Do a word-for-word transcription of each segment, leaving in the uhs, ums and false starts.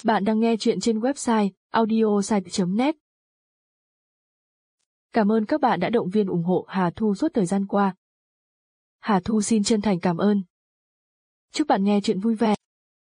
Bạn đang nghe chuyện trên website audiosite chấm net. Cảm ơn các bạn đã động viên ủng hộ Hà Thu suốt thời gian qua. Hà Thu xin chân thành cảm ơn. Chúc bạn nghe chuyện vui vẻ.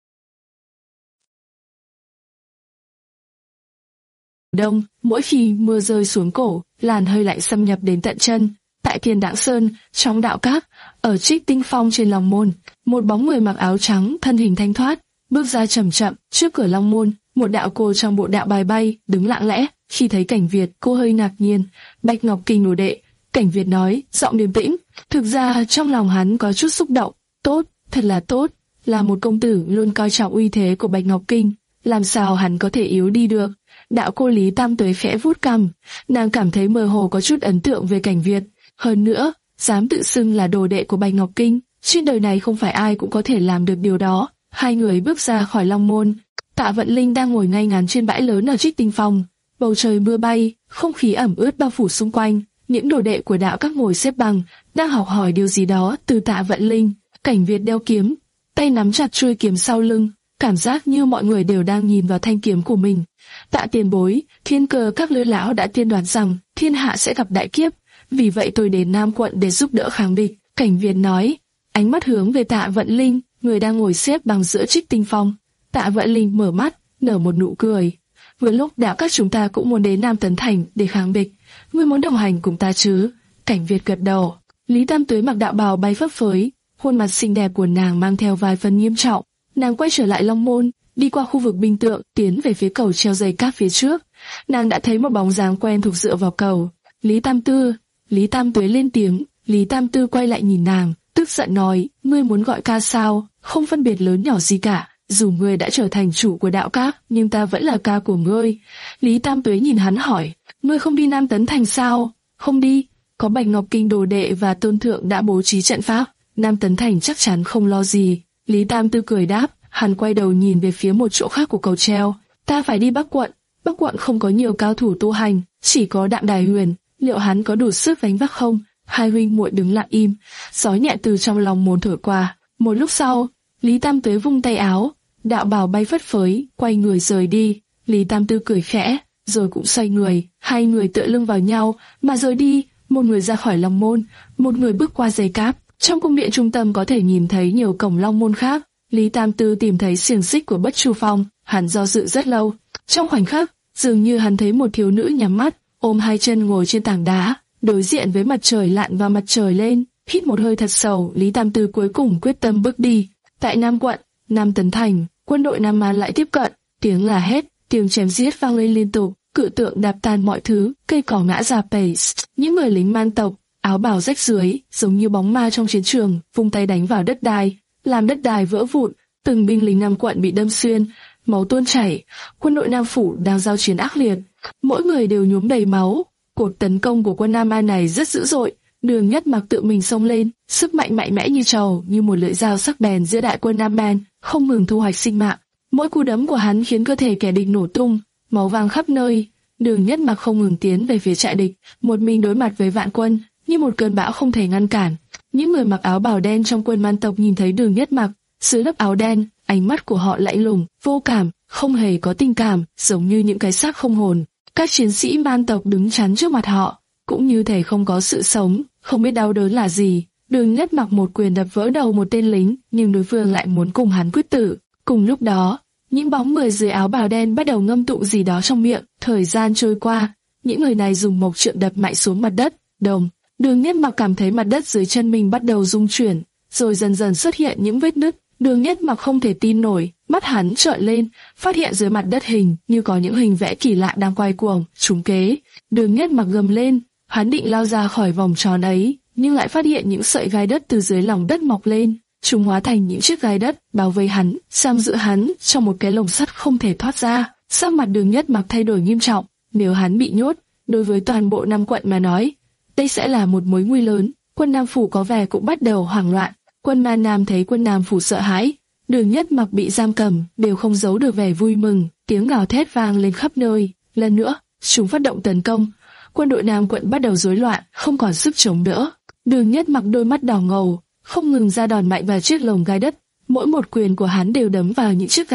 Đông, mỗi khi mưa rơi xuống cổ, làn hơi lạnh xâm nhập đến tận chân. Tại Thiên Đãng Sơn, trong đạo các, ở Trích Tinh Phong trên Long Môn, một bóng người mặc áo trắng, thân hình thanh thoát, bước ra chậm chậm trước cửa Long Môn. Một đạo cô trong bộ đạo bài bay đứng lặng lẽ. Khi thấy Cảnh Việt, cô hơi ngạc nhiên. Bạch Ngọc Kinh đồ đệ. Cảnh Việt nói, giọng điềm tĩnh. Thực ra trong lòng hắn có chút xúc động. Tốt, thật là tốt. Là một công tử luôn coi trọng uy thế của Bạch Ngọc Kinh, làm sao hắn có thể yếu đi được? Đạo cô Lý Tam Tuế khẽ vuốt cằm, nàng cảm thấy mơ hồ có chút ấn tượng về Cảnh Việt. Hơn nữa, dám tự xưng là đồ đệ của Bạch Ngọc Kinh, trên đời này không phải ai cũng có thể làm được điều đó. Hai người bước ra khỏi Long Môn. Tạ Vận Linh đang ngồi ngay ngắn trên bãi lớn ở Trích Tinh Phong. Bầu trời mưa bay, không khí ẩm ướt bao phủ xung quanh. Những đồ đệ của đạo các ngồi xếp bằng, đang học hỏi điều gì đó từ Tạ Vận Linh. Cảnh Việt đeo kiếm, tay nắm chặt chuôi kiếm sau lưng, cảm giác như mọi người đều đang nhìn vào thanh kiếm của mình. Tạ tiền bối, Thiên Cơ các lư lão đã tiên đoán rằng thiên hạ sẽ gặp đại kiếp, vì vậy tôi đến Nam quận để giúp đỡ kháng địch. Cảnh Việt nói, ánh mắt hướng về Tạ Vận Linh, người đang ngồi xếp bằng giữa Trích Tinh Phong. Tạ Vận Linh mở mắt, nở một nụ cười. Vừa lúc đạo các chúng ta cũng muốn đến Nam Tấn Thành để kháng địch, ngươi muốn đồng hành cùng ta chứ? Cảnh Việt gật đầu. Lý Tam Tuế mặc đạo bào bay phấp phới, khuôn mặt xinh đẹp của nàng mang theo vài phần nghiêm trọng. Nàng quay trở lại Long Môn, đi qua khu vực binh tượng, tiến về phía cầu treo dây cáp phía trước. Nàng đã thấy một bóng dáng quen thuộc dựa vào cầu. Lý Tam Tư. Lý Tam Tuế lên tiếng. Lý Tam Tư quay lại nhìn nàng, tức giận nói, ngươi muốn gọi ca sao? Không phân biệt lớn nhỏ gì cả. Dù ngươi đã trở thành chủ của đạo các, nhưng ta vẫn là ca của ngươi. Lý Tam Tuế nhìn hắn hỏi, ngươi không đi Nam Tấn Thành sao? Không đi. Có Bạch Ngọc Kinh đồ đệ và tôn thượng đã bố trí trận pháp, Nam Tấn Thành chắc chắn không lo gì. Lý Tam Tư cười đáp. Hắn quay đầu nhìn về phía một chỗ khác của cầu treo. Ta phải đi Bắc quận. Bắc quận không có nhiều cao thủ tu hành, chỉ có Đạm Đài Huyền. Liệu hắn có đủ sức gánh vác không? Hai huynh muội đứng lặng im. Gió nhẹ từ trong lòng môn thổi qua. Một lúc sau, Lý Tam Tuế vung tay áo, đạo bào bay phất phới, quay người rời đi. Lý Tam Tư cười khẽ, rồi cũng xoay người. Hai người tựa lưng vào nhau mà rời đi. Một người ra khỏi Long Môn, một người bước qua dây cáp. Trong cung điện trung tâm có thể nhìn thấy nhiều cổng Long Môn khác. Lý Tam Tư tìm thấy xiềng xích của Bất Chu Phong, hắn do dự rất lâu. Trong khoảnh khắc, dường như hắn thấy một thiếu nữ nhắm mắt, ôm hai chân ngồi trên tảng đá, đối diện với mặt trời lặn và mặt trời lên. Hít một hơi thật sâu, Lý Tam Tư cuối cùng quyết tâm bước đi. Tại Nam quận, Nam Tấn Thành, quân đội Nam Man lại tiếp cận, tiếng là hét, tiếng chém giết vang lên liên tục, cự tượng đạp tan mọi thứ, cây cỏ ngã rạp bầy. Những người lính Man tộc, áo bào rách rưới, giống như bóng ma trong chiến trường, vung tay đánh vào đất đai, làm đất đai vỡ vụn. Từng binh lính Nam quận bị đâm xuyên, máu tuôn chảy. Quân đội Nam phủ đang giao chiến ác liệt, mỗi người đều nhuốm đầy máu. Cuộc tấn công của quân Nam Man này rất dữ dội. Đường Nhất Mặc tự mình xông lên, sức mạnh mạnh mẽ như trầu, như một lưỡi dao sắc bén giữa đại quân Nam Man, không ngừng thu hoạch sinh mạng. Mỗi cú đấm của hắn khiến cơ thể kẻ địch nổ tung, máu vàng khắp nơi. Đường Nhất Mặc không ngừng tiến về phía trại địch, một mình đối mặt với vạn quân, như một cơn bão không thể ngăn cản. Những người mặc áo bào đen trong quân Man tộc nhìn thấy Đường Nhất Mặc, dưới lớp áo đen, ánh mắt của họ lạnh lùng, vô cảm, không hề có tình cảm, giống như những cái xác không hồn. Các chiến sĩ Man tộc đứng chắn trước mặt họ, cũng như thể không có sự sống, không biết đau đớn là gì. Đường Nhất Mặc một quyền đập vỡ đầu một tên lính, nhưng đối phương lại muốn cùng hắn quyết tử. Cùng lúc đó, những bóng người dưới áo bào đen bắt đầu ngâm tụng gì đó trong miệng. Thời gian trôi qua, những người này dùng mộc trượng đập mạnh xuống mặt đất. Đồng. Đường Nhất Mặc cảm thấy mặt đất dưới chân mình bắt đầu rung chuyển, rồi dần dần xuất hiện những vết nứt. Đường Nhất Mặc không thể tin nổi, mắt hắn trợn lên, phát hiện dưới mặt đất hình như có những hình vẽ kỳ lạ đang quay cuồng, trúng kế. Đường Nhất Mặc gầm lên, hắn định lao ra khỏi vòng tròn ấy, nhưng lại phát hiện những sợi gai đất từ dưới lòng đất mọc lên, chúng hóa thành những chiếc gai đất bao vây hắn, giam giữ hắn trong một cái lồng sắt không thể thoát ra. Sắc mặt Đường Nhất Mặc thay đổi nghiêm trọng, nếu hắn bị nhốt, đối với toàn bộ Nam quận mà nói, đây sẽ là một mối nguy lớn. Quân Nam phủ có vẻ cũng bắt đầu hoảng loạn. Quân Man Nam thấy quân Nam phủ sợ hãi, Đường Nhất Mặc bị giam cầm, đều không giấu được vẻ vui mừng, tiếng gào thét vang lên khắp nơi. Lần nữa, chúng phát động tấn công. Quân đội Nam quận bắt đầu rối loạn, không còn sức chống đỡ. Đường Nhất Mặc đôi mắt đỏ ngầu, không ngừng ra đòn mạnh vào chiếc lồng gai đất. Mỗi một quyền của hắn đều đấm vào những chiếc gai đất,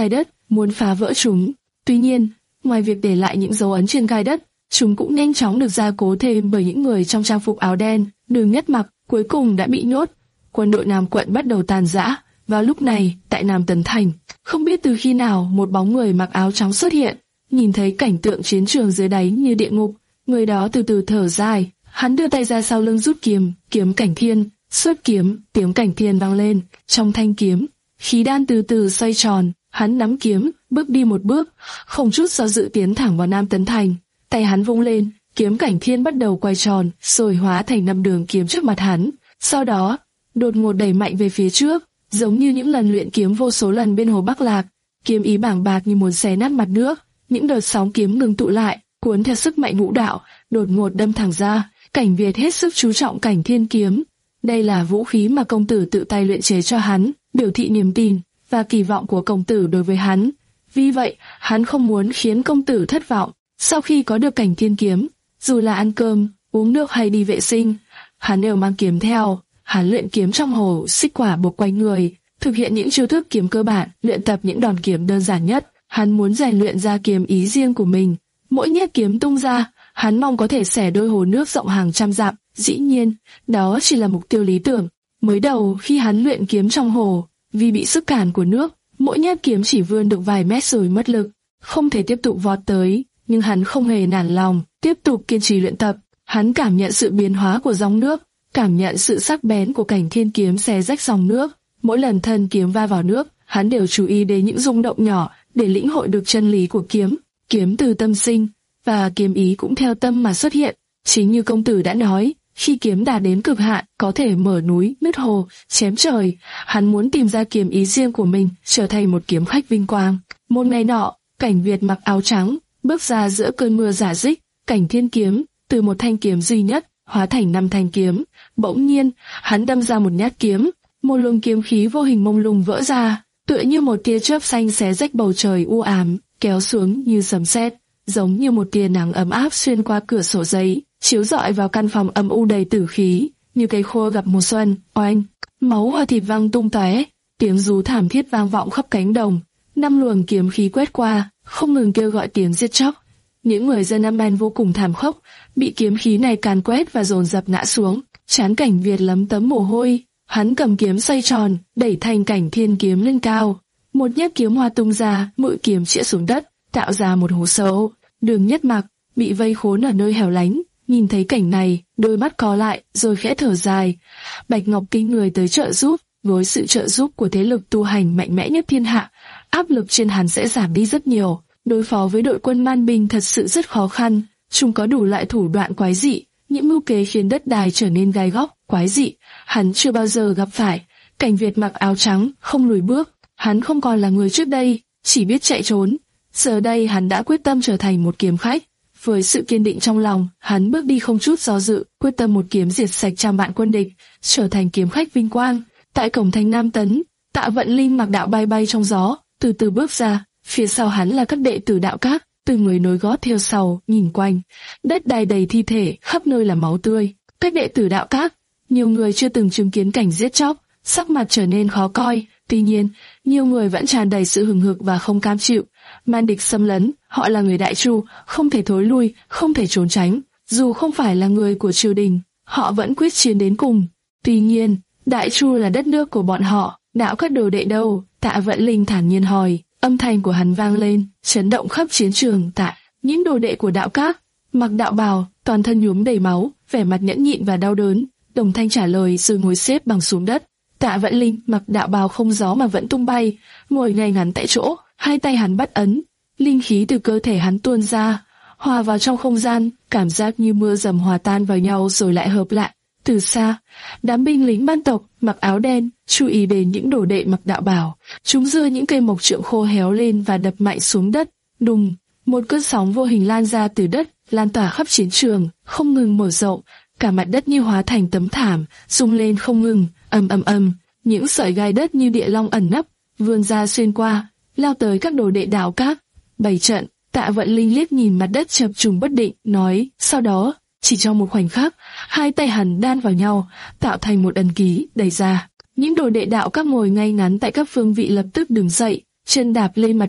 muốn phá vỡ chúng. Tuy nhiên, ngoài việc để lại những dấu ấn trên gai đất, chúng cũng nhanh chóng được gia cố thêm bởi những người trong trang phục áo đen. Đường Nhất Mặc cuối cùng đã bị nhốt. Quân đội Nam quận bắt đầu tàn rã. Vào lúc này, tại Nam Tấn Thành, không biết từ khi nào một bóng người mặc áo trắng xuất hiện. Nhìn thấy cảnh tượng chiến trường dưới đáy như địa ngục, người đó từ từ thở dài. Hắn đưa tay ra sau lưng rút kiếm, kiếm Cảnh Thiên. Xuất kiếm, tiếng Cảnh Thiên vang lên. Trong thanh kiếm, khí đan từ từ xoay tròn. Hắn nắm kiếm, bước đi một bước, không chút do dự tiến thẳng vào Nam Tấn Thành. Tay hắn vung lên, kiếm Cảnh Thiên bắt đầu quay tròn, rồi hóa thành năm đường kiếm trước mặt hắn. Sau đó, đột ngột đẩy mạnh về phía trước, giống như những lần luyện kiếm vô số lần bên hồ Bắc Lạc. Kiếm ý bàng bạc như muốn xé nát mặt nước, những đợt sóng kiếm ngừng tụ lại, cuốn theo sức mạnh ngũ đạo, đột ngột đâm thẳng ra. Cảnh Việt hết sức chú trọng Cảnh Thiên kiếm. Đây là vũ khí mà công tử tự tay luyện chế cho hắn, biểu thị niềm tin và kỳ vọng của công tử đối với hắn. Vì vậy, hắn không muốn khiến công tử thất vọng. Sau khi có được Cảnh Thiên kiếm, dù là ăn cơm, uống nước hay đi vệ sinh, hắn đều mang kiếm theo. Hắn luyện kiếm trong hồ xích quả buộc quanh người, thực hiện những chiêu thức kiếm cơ bản, luyện tập những đòn kiếm đơn giản nhất. Hắn muốn rèn luyện ra kiếm ý riêng của mình. Mỗi nhát kiếm tung ra, hắn mong có thể xẻ đôi hồ nước rộng hàng trăm dặm. Dĩ nhiên, đó chỉ là mục tiêu lý tưởng. Mới đầu khi hắn luyện kiếm trong hồ, vì bị sức cản của nước, mỗi nhát kiếm chỉ vươn được vài mét rồi mất lực, không thể tiếp tục vọt tới. Nhưng hắn không hề nản lòng, tiếp tục kiên trì luyện tập. Hắn cảm nhận sự biến hóa của dòng nước, cảm nhận sự sắc bén của Cảnh Thiên kiếm xé rách dòng nước. Mỗi lần thân kiếm va vào nước, hắn đều chú ý đến những rung động nhỏ để lĩnh hội được chân lý của kiếm. Kiếm từ tâm sinh, và kiếm ý cũng theo tâm mà xuất hiện. Chính như công tử đã nói, khi kiếm đạt đến cực hạn, có thể mở núi, nứt hồ, chém trời. Hắn muốn tìm ra kiếm ý riêng của mình, trở thành một kiếm khách vinh quang. Một ngày nọ, Cảnh Việt mặc áo trắng, bước ra giữa cơn mưa rả rích. Cảnh Thiên kiếm, từ một thanh kiếm duy nhất, hóa thành năm thanh kiếm. Bỗng nhiên, hắn đâm ra một nhát kiếm, một luồng kiếm khí vô hình mông lung vỡ ra, tựa như một tia chớp xanh xé rách bầu trời u ám, kéo xuống như sấm sét, giống như một tia nắng ấm áp xuyên qua cửa sổ giấy, chiếu rọi vào căn phòng âm u đầy tử khí, như cây khô gặp mùa xuân. Oanh, máu và thịt văng tung tóe, tiếng rú thảm thiết vang vọng khắp cánh đồng. Năm luồng kiếm khí quét qua, không ngừng kêu gọi tiếng giết chóc. Những người dân Nam An vô cùng thảm khốc, bị kiếm khí này càn quét và dồn dập ngã xuống. Trán Cảnh Việt lấm tấm mồ hôi, hắn cầm kiếm xoay tròn, đẩy thanh Cảnh Thiên kiếm lên cao. Một nhát kiếm hoa tung ra, mũi kiếm chĩa xuống đất, tạo ra một hố sâu. Đường Nhất Mặc bị vây khốn ở nơi hẻo lánh, nhìn thấy cảnh này, đôi mắt co lại, rồi khẽ thở dài. Bạch Ngọc Kinh người tới trợ giúp, với sự trợ giúp của thế lực tu hành mạnh mẽ nhất thiên hạ, áp lực trên hắn sẽ giảm đi rất nhiều. Đối phó với đội quân Man Binh thật sự rất khó khăn, chúng có đủ loại thủ đoạn quái dị, những mưu kế khiến đất đai trở nên gai góc, quái dị, hắn chưa bao giờ gặp phải. Cảnh Việt mặc áo trắng, không lùi bước, hắn không còn là người trước đây, chỉ biết chạy trốn. Giờ đây hắn đã quyết tâm trở thành một kiếm khách. Với sự kiên định trong lòng, hắn bước đi không chút do dự, quyết tâm một kiếm diệt sạch trăm vạn quân địch, trở thành kiếm khách vinh quang. Tại cổng thành Nam Tấn, Tạ Vận Linh mặc đạo bay bay trong gió, từ từ bước ra, phía sau hắn là các đệ tử đạo các, từng người nối gót theo sau, nhìn quanh, đất đai đầy thi thể, khắp nơi là máu tươi. Các đệ tử đạo các, nhiều người chưa từng chứng kiến cảnh giết chóc, sắc mặt trở nên khó coi. Tuy nhiên, nhiều người vẫn tràn đầy sự hừng hực và không cam chịu. Man địch xâm lấn, họ là người Đại Chu, không thể thối lui, không thể trốn tránh. Dù không phải là người của triều đình, họ vẫn quyết chiến đến cùng. Tuy nhiên, Đại Chu là đất nước của bọn họ, đạo các đồ đệ đâu? Tạ Vận Linh thản nhiên hỏi. Âm thanh của hắn vang lên, chấn động khắp chiến trường. Tạ, những đồ đệ của đạo các, mặc đạo bào, toàn thân nhuốm đầy máu, vẻ mặt nhẫn nhịn và đau đớn. Đồng thanh trả lời rồi ngồi xếp bằng xuống đất. Tạ Vận Linh mặc đạo bào không gió mà vẫn tung bay, ngồi ngay ngắn tại chỗ, hai tay hắn bắt ấn, linh khí từ cơ thể hắn tuôn ra, hòa vào trong không gian, cảm giác như mưa dầm hòa tan vào nhau rồi lại hợp lại. Từ xa, đám binh lính ban tộc mặc áo đen chú ý đến những đồ đệ mặc đạo bào, chúng giơ những cây mộc trượng khô héo lên và đập mạnh xuống đất. Đùng, một cơn sóng vô hình lan ra từ đất, lan tỏa khắp chiến trường, không ngừng mở rộng, cả mặt đất như hóa thành tấm thảm, rung lên không ngừng. Ầm ầm ầm, những sợi gai đất như địa long ẩn nấp, vươn ra xuyên qua, lao tới các đồ đệ đạo các. Bảy trận, Tạ Vận Linh liếc nhìn mặt đất chập trùng bất định, nói, sau đó, chỉ trong một khoảnh khắc, hai tay hắn đan vào nhau, tạo thành một ấn ký, đẩy ra. Những đồ đệ đạo các ngồi ngay ngắn tại các phương vị lập tức đứng dậy, chân đạp lên mặt đất,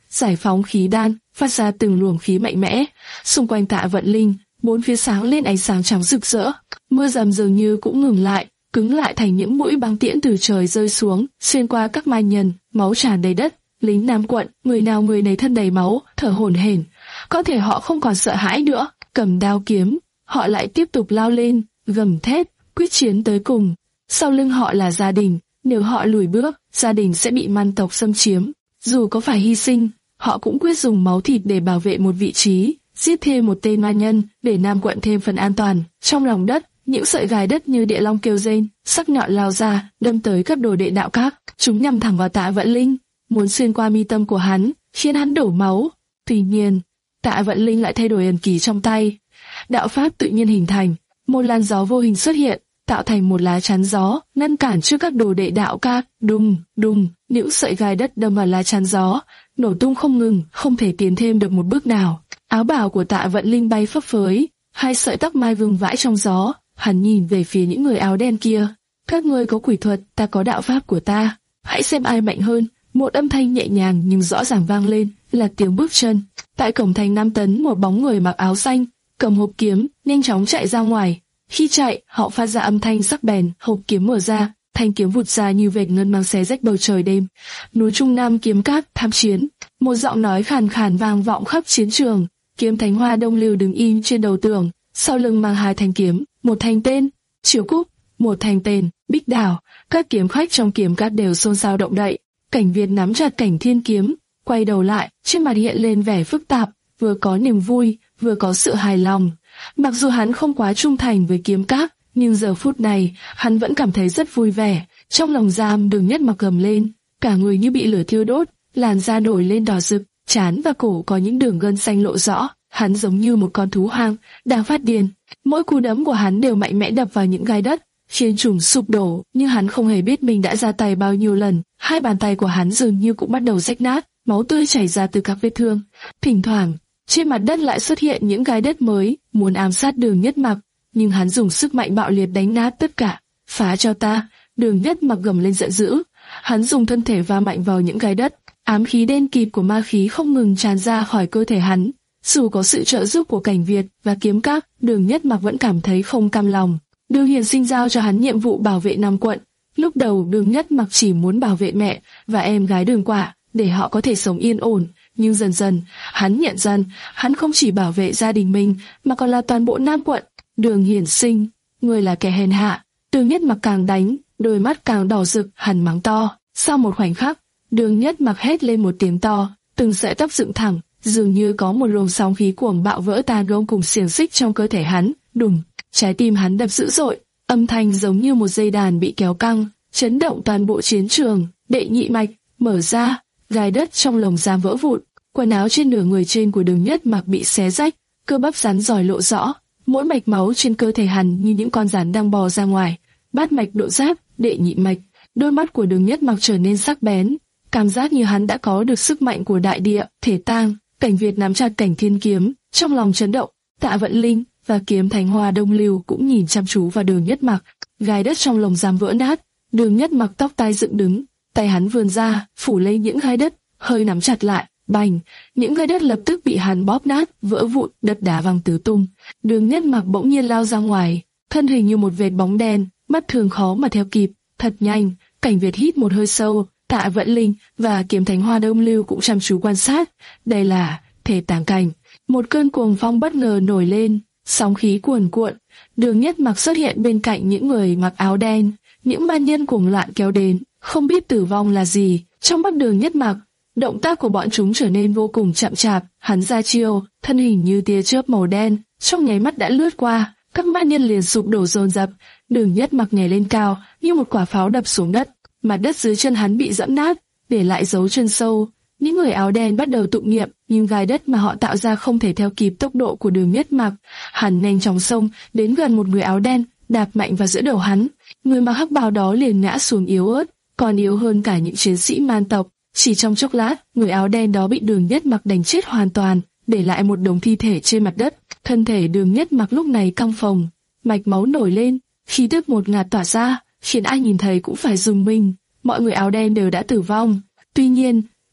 giải phóng khí đan, phát ra từng luồng khí mạnh mẽ. Xung quanh Tạ Vận Linh, bốn phía sáng lên ánh sáng trắng rực rỡ. Mưa rầm dường như cũng ngừng lại, cứng lại thành những mũi băng tiễn từ trời rơi xuống, xuyên qua các ma nhân, máu tràn đầy đất. Lính Nam quận, người nào người nấy thân đầy máu, thở hổn hển. Có thể họ không còn sợ hãi nữa, cầm đao kiếm, họ lại tiếp tục lao lên, gầm thét, quyết chiến tới cùng. Sau lưng họ là gia đình, nếu họ lùi bước, gia đình sẽ bị man tộc xâm chiếm. Dù có phải hy sinh, họ cũng quyết dùng máu thịt để bảo vệ một vị trí, giết thêm một tên ma nhân để Nam quận thêm phần an toàn. Trong lòng đất, những sợi gai đất như địa long kêu rên, sắc nhọn lao ra, đâm tới các đồ đệ đạo các. Chúng nhằm thẳng vào Tạ Vận Linh, muốn xuyên qua mi tâm của hắn, khiến hắn đổ máu. Tuy nhiên, Tạ Vận Linh lại thay đổi ấn ký trong tay. Đạo pháp tự nhiên hình thành, một làn gió vô hình xuất hiện, tạo thành một lá chắn gió, ngăn cản trước các đồ đệ đạo các. Đùng, đùng, những sợi gai đất đâm vào lá chắn gió, nổ tung không ngừng, không thể tiến thêm được một bước nào. Áo bào của Tạ Vận Linh bay phấp phới, hai sợi tóc mai vương vãi trong gió. Hắn nhìn về phía những người áo đen kia. Các ngươi có quỷ thuật, ta có đạo pháp của ta. Hãy xem ai mạnh hơn. Một âm thanh nhẹ nhàng nhưng rõ ràng vang lên, là tiếng bước chân. Tại cổng thành Nam Tấn, một bóng người mặc áo xanh, cầm hộp kiếm, nhanh chóng chạy ra ngoài. Khi chạy, họ phát ra âm thanh sắc bén, hộp kiếm mở ra, thanh kiếm vụt ra như vệt ngân mang xé rách bầu trời đêm. Núi Trung Nam kiếm cát, tham chiến. Một giọng nói khàn khàn vang vọng khắp chiến trường. Kiếm Thánh Hoa Đông Lưu đứng im trên đầu tường, sau lưng mang hai thanh kiếm, một thanh tên Triều Cúc, một thanh tên Bích Đào. Các kiếm khách trong kiếm cát đều xôn xao động đậy. Cảnh Việt nắm chặt Cảnh Thiên kiếm, quay đầu lại, trên mặt hiện lên vẻ phức tạp, vừa có niềm vui, vừa có sự hài lòng. Mặc dù hắn không quá trung thành với kiếm các, nhưng giờ phút này, hắn vẫn cảm thấy rất vui vẻ. Trong lòng giam Đường Nhất Mặc gầm lên, cả người như bị lửa thiêu đốt, làn da nổi lên đỏ rực, trán và cổ có những đường gân xanh lộ rõ. Hắn giống như một con thú hoang đang phát điên. Mỗi cú đấm của hắn đều mạnh mẽ đập vào những gai đất, khiến chúng sụp đổ, nhưng hắn không hề biết mình đã ra tay bao nhiêu lần. Hai bàn tay của hắn dường như cũng bắt đầu rách nát, máu tươi chảy ra từ các vết thương. Thỉnh thoảng, trên mặt đất lại xuất hiện những gai đất mới, muốn ám sát Đường Nhất Mặc, nhưng hắn dùng sức mạnh bạo liệt đánh nát tất cả. Phá cho ta! Đường Nhất Mặc gầm lên giận dữ. Hắn dùng thân thể va mạnh vào những gai đất, ám khí đen kịt của ma khí không ngừng tràn ra khỏi cơ thể hắn. Dù có sự trợ giúp của Cảnh Việt và kiếm các, Đường Nhất Mặc vẫn cảm thấy không cam lòng. Đường Hiền Sinh giao cho hắn nhiệm vụ bảo vệ Nam quận. Lúc đầu Đường Nhất Mặc chỉ muốn bảo vệ mẹ và em gái Đường Quả, để họ có thể sống yên ổn. Nhưng dần dần, hắn nhận ra, hắn không chỉ bảo vệ gia đình mình, mà còn là toàn bộ Nam quận. Đường Hiển Sinh, người là kẻ hèn hạ. Đường Nhất Mặc càng đánh, đôi mắt càng đỏ rực, hắn mắng to. Sau một khoảnh khắc, Đường Nhất Mặc hét lên một tiếng to, từng sợi tóc dựng thẳng, dường như có một luồng sóng khí cuồng bạo vỡ tan gông cùng xiềng xích trong cơ thể hắn. Đùng, trái tim hắn đập dữ dội, âm thanh giống như một dây đàn bị kéo căng, chấn động toàn bộ chiến trường. Đệ nhị mạch mở ra, gai đất trong lồng giam vỡ vụn, quần áo trên nửa người trên của Đường Nhất Mặc bị xé rách, cơ bắp rắn giỏi lộ rõ, mỗi mạch máu trên cơ thể hắn như những con rắn đang bò ra ngoài. Bát mạch độ giáp, đệ nhị mạch. Đôi mắt của Đường Nhất Mặc trở nên sắc bén, cảm giác như hắn đã có được sức mạnh của đại địa, thể tang. Cảnh Việt nắm chặt Cảnh Thiên kiếm, trong lòng chấn động. Tạ Vận Linh và Kiếm Thánh Hoa Đông Lưu cũng nhìn chăm chú vào Đường Nhất Mặc. Gai đất trong lồng giam vỡ nát, Đường Nhất Mặc tóc tai dựng đứng, tay hắn vươn ra, phủ lấy những gai đất, hơi nắm chặt lại. Bành, những gai đất lập tức bị hắn bóp nát, vỡ vụn, đất đá văng tứ tung. Đường Nhất Mặc bỗng nhiên lao ra ngoài, thân hình như một vệt bóng đen, mắt thường khó mà theo kịp, thật nhanh. Cảnh Việt hít một hơi sâu, Tạ Vận Linh và Kiếm Thánh Hoa Đông Lưu cũng chăm chú quan sát. Đây là thể tàng cảnh. Một cơn cuồng phong bất ngờ nổi lên, sóng khí cuồn cuộn. Đường Nhất Mặc xuất hiện bên cạnh những người mặc áo đen, những man nhân cuồng loạn kéo đến, không biết tử vong là gì. Trong mắt Đường Nhất Mặc, động tác của bọn chúng trở nên vô cùng chậm chạp. Hắn ra chiêu, thân hình như tia chớp màu đen, trong nháy mắt đã lướt qua, các man nhân liền sụp đổ dồn dập. Đường Nhất Mặc nhảy lên cao, như một quả pháo đập xuống đất. Mặt đất dưới chân hắn bị dẫm nát, để lại dấu chân sâu. Những người áo đen bắt đầu tụng niệm, nhưng gai đất mà họ tạo ra không thể theo kịp tốc độ của Đường Nhất Mặc. Hắn nhanh chóng xông đến gần một người áo đen, đạp mạnh vào giữa đầu hắn. Người mặc hắc bào đó liền ngã xuống yếu ớt, còn yếu hơn cả những chiến sĩ man tộc. Chỉ trong chốc lát, người áo đen đó bị Đường Nhất Mặc đánh chết hoàn toàn, để lại một đống thi thể trên mặt đất. Thân thể Đường Nhất Mặc lúc này căng phồng, mạch máu nổi lên, khí tức ngột ngạt tỏa ra, khiến ai nhìn thấy cũng phải rùng mình. Mọi người áo đen đều đã tử vong. Tuy nhiên,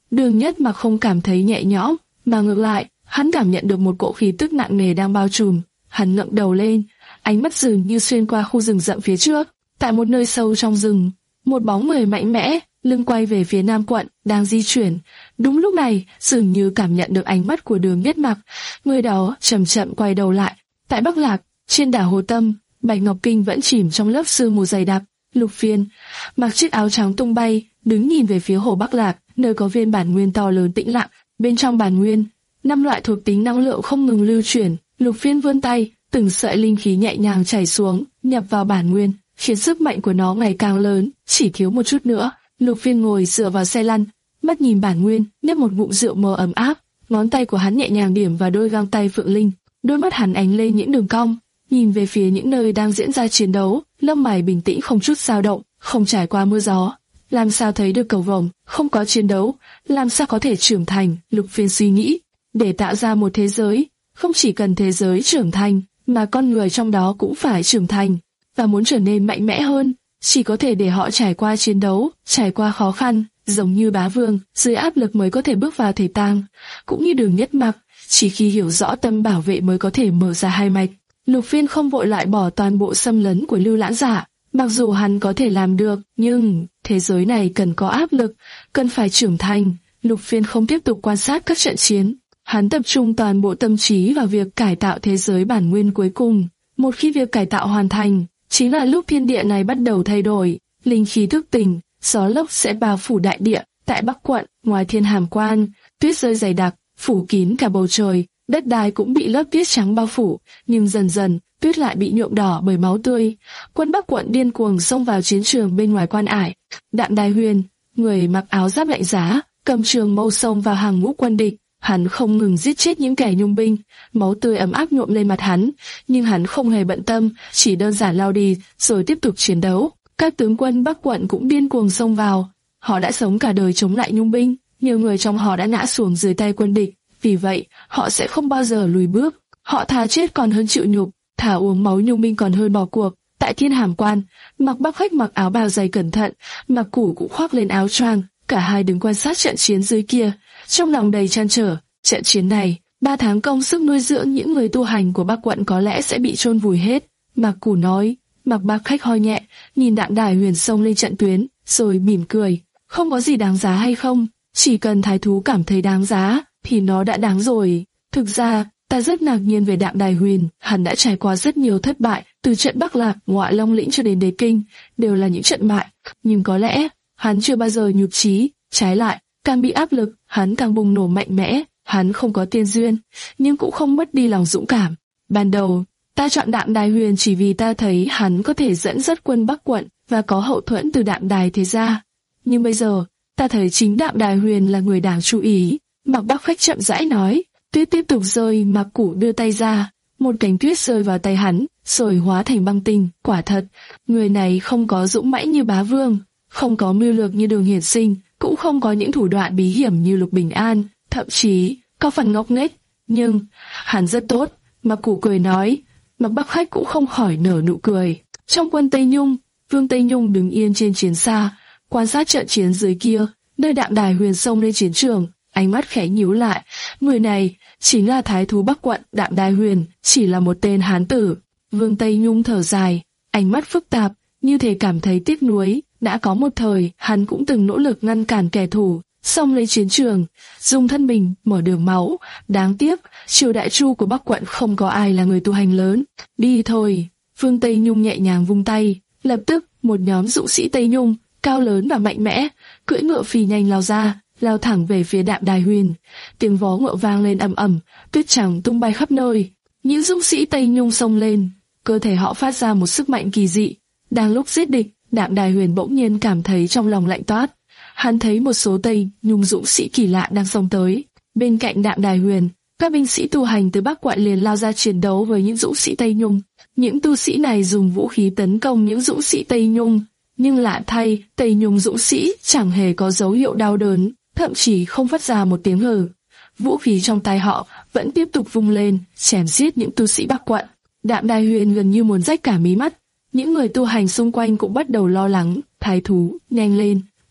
Đường Nhất Mặc không cảm thấy nhẹ nhõm, mà ngược lại, hắn cảm nhận được một cỗ khí tức nặng nề đang bao trùm. Hắn ngẩng đầu lên, ánh mắt dường như xuyên qua khu rừng rậm phía trước. Tại một nơi sâu trong rừng, một bóng người mạnh mẽ, lưng quay về phía Nam Quận, đang di chuyển. Đúng lúc này, dường như cảm nhận được ánh mắt của Đường Nhất Mặc, người đó chậm chậm quay đầu lại. Tại Bắc Lạc, trên đảo Hồ Tâm, Bạch Ngọc Kinh vẫn chìm trong lớp sương mù dày đặc. Lục Phiên mặc chiếc áo trắng tung bay, đứng nhìn về phía hồ Bắc Lạc, nơi có viên bản nguyên to lớn tĩnh lặng. Bên trong bản nguyên, năm loại thuộc tính năng lượng không ngừng lưu chuyển. Lục Phiên vươn tay, từng sợi linh khí nhẹ nhàng chảy xuống, nhập vào bản nguyên, khiến sức mạnh của nó ngày càng lớn. Chỉ thiếu một chút nữa. Lục Phiên ngồi dựa vào xe lăn, mắt nhìn bản nguyên, nhấp một ngụm rượu mơ ấm áp. Ngón tay của hắn nhẹ nhàng điểm vào đôi găng tay phượng linh, đôi mắt hắn ánh lên những đường cong, nhìn về phía những nơi đang diễn ra chiến đấu. Lông mày bình tĩnh không chút dao động, không trải qua mưa gió. Làm sao thấy được cầu vồng, không có chiến đấu, làm sao có thể trưởng thành? Lục Phiên suy nghĩ, để tạo ra một thế giới, không chỉ cần thế giới trưởng thành, mà con người trong đó cũng phải trưởng thành, và muốn trở nên mạnh mẽ hơn, chỉ có thể để họ trải qua chiến đấu, trải qua khó khăn, giống như Bá Vương, dưới áp lực mới có thể bước vào thể tang, cũng như Đường Nhất Mặc, chỉ khi hiểu rõ tâm bảo vệ mới có thể mở ra hai mạch. Lục Phiên không vội loại bỏ toàn bộ xâm lấn của Lưu Lãng Giả, mặc dù hắn có thể làm được, nhưng thế giới này cần có áp lực, cần phải trưởng thành. Lục Phiên không tiếp tục quan sát các trận chiến, hắn tập trung toàn bộ tâm trí vào việc cải tạo thế giới bản nguyên cuối cùng. Một khi việc cải tạo hoàn thành, chính là lúc thiên địa này bắt đầu thay đổi, linh khí thức tỉnh, gió lốc sẽ bao phủ đại địa. Tại Bắc Quận, ngoài Thiên Hàm Quan, tuyết rơi dày đặc, phủ kín cả bầu trời, đất đai cũng bị lớp tuyết trắng bao phủ, nhưng dần dần, tuyết lại bị nhuộm đỏ bởi máu tươi. Quân Bắc Quận điên cuồng xông vào chiến trường bên ngoài Quan Ải. Đạm Đài Huyền, người mặc áo giáp lạnh giá, cầm trường mâu xông vào hàng ngũ quân địch. Hắn không ngừng giết chết những kẻ nhung binh, máu tươi ấm áp nhuộm lên mặt hắn, nhưng hắn không hề bận tâm, chỉ đơn giản lao đi, rồi tiếp tục chiến đấu. Các tướng quân Bắc Quận cũng điên cuồng xông vào. Họ đã sống cả đời chống lại nhung binh, nhiều người trong họ đã ngã xuống dưới tay quân địch, vì vậy họ sẽ không bao giờ lùi bước. Họ thà chết còn hơn chịu nhục, thà uống máu nhung binh còn hơn bỏ cuộc. Tại Thiên Hàm Quan, Mạc Bắc Khách mặc áo bào dày cẩn thận, Mạc Củ cũng khoác lên áo choàng, cả hai đứng quan sát trận chiến dưới kia, trong lòng đầy trăn trở. Trận chiến này, ba tháng công sức nuôi dưỡng những người tu hành của Bắc Quận có lẽ sẽ bị chôn vùi hết. Mạc Củ nói. Mạc Bắc Khách ho nhẹ, nhìn Đạm Đài Huyền xông lên trận tuyến, rồi mỉm cười. Không có gì đáng giá hay không, chỉ cần thái thú cảm thấy đáng giá, thì nó đã đáng rồi. Thực ra, ta rất ngạc nhiên về Đạm Đài Huyền, hắn đã trải qua rất nhiều thất bại, từ trận Bắc Lạc, Ngoại Long Lĩnh cho đến Đế Kinh, đều là những trận bại. Nhưng có lẽ, hắn chưa bao giờ nhụt chí, trái lại, càng bị áp lực, hắn càng bùng nổ mạnh mẽ. Hắn không có tiên duyên, nhưng cũng không mất đi lòng dũng cảm. Ban đầu, ta chọn Đạm Đài Huyền chỉ vì ta thấy hắn có thể dẫn dắt quân Bắc Quận và có hậu thuẫn từ Đạm Đài thế gia. Nhưng bây giờ, ta thấy chính Đạm Đài Huyền là người đáng chú ý. Mạc Bắc Khách chậm rãi nói. Tuyết tiếp tục rơi, Mạc Củ đưa tay ra, một cánh tuyết rơi vào tay hắn, rồi hóa thành băng tinh. Quả thật, người này không có dũng mãnh như Bá Vương, không có mưu lược như Đường Hiển Sinh, cũng không có những thủ đoạn bí hiểm như Lục Bình An, thậm chí có phần ngốc nghếch, nhưng hắn rất tốt. Mạc Củ cười nói. Mạc Bắc Khách cũng không khỏi nở nụ cười. Trong quân Tây Nhung, Vương Tây Nhung đứng yên trên chiến xa, quan sát trận chiến dưới kia, nơi Đạm Đài Huyền xông lên chiến trường, ánh mắt khẽ nhíu lại. Người này chính là thái thú Bắc Quận. Đạm Đài Huyền chỉ là một tên hán tử. Vương Tây Nhung thở dài, ánh mắt phức tạp, như thể cảm thấy tiếc nuối. Đã có một thời, hắn cũng từng nỗ lực ngăn cản kẻ thù, xông lên chiến trường, dùng thân mình mở đường máu. Đáng tiếc, triều đại Chu của Bắc Quận không có ai là người tu hành lớn. Đi thôi. Vương Tây Nhung nhẹ nhàng vung tay, lập tức một nhóm dũng sĩ Tây Nhung, cao lớn và mạnh mẽ, cưỡi ngựa phi nhanh lao ra, lao thẳng về phía Đạm Đài Huyền. Tiếng vó ngựa vang lên ầm ầm, tuyết trắng tung bay khắp nơi. Những dũng sĩ Tây Nhung xông lên, cơ thể họ phát ra một sức mạnh kỳ dị. Đang lúc giết địch, Đạm Đài Huyền bỗng nhiên cảm thấy trong lòng lạnh toát. Hắn thấy một số Tây Nhung dũng sĩ kỳ lạ đang xông tới. Bên cạnh Đạm Đài Huyền, các binh sĩ tu hành từ Bắc Quận liền lao ra chiến đấu với những dũng sĩ Tây Nhung. Những tu sĩ này dùng vũ khí tấn công những dũng sĩ Tây Nhung, nhưng lạ thay, Tây Nhung dũng sĩ chẳng hề có dấu hiệu đau đớn, thậm chí không phát ra một tiếng hừ. Vũ khí trong tay họ vẫn tiếp tục vung lên, chém giết những tu sĩ Bắc Quận. Đạm Đài Huyền gần như muốn rách cả mí mắt. Những người tu hành xung quanh cũng bắt đầu lo lắng. Thái thú, nhanh lên!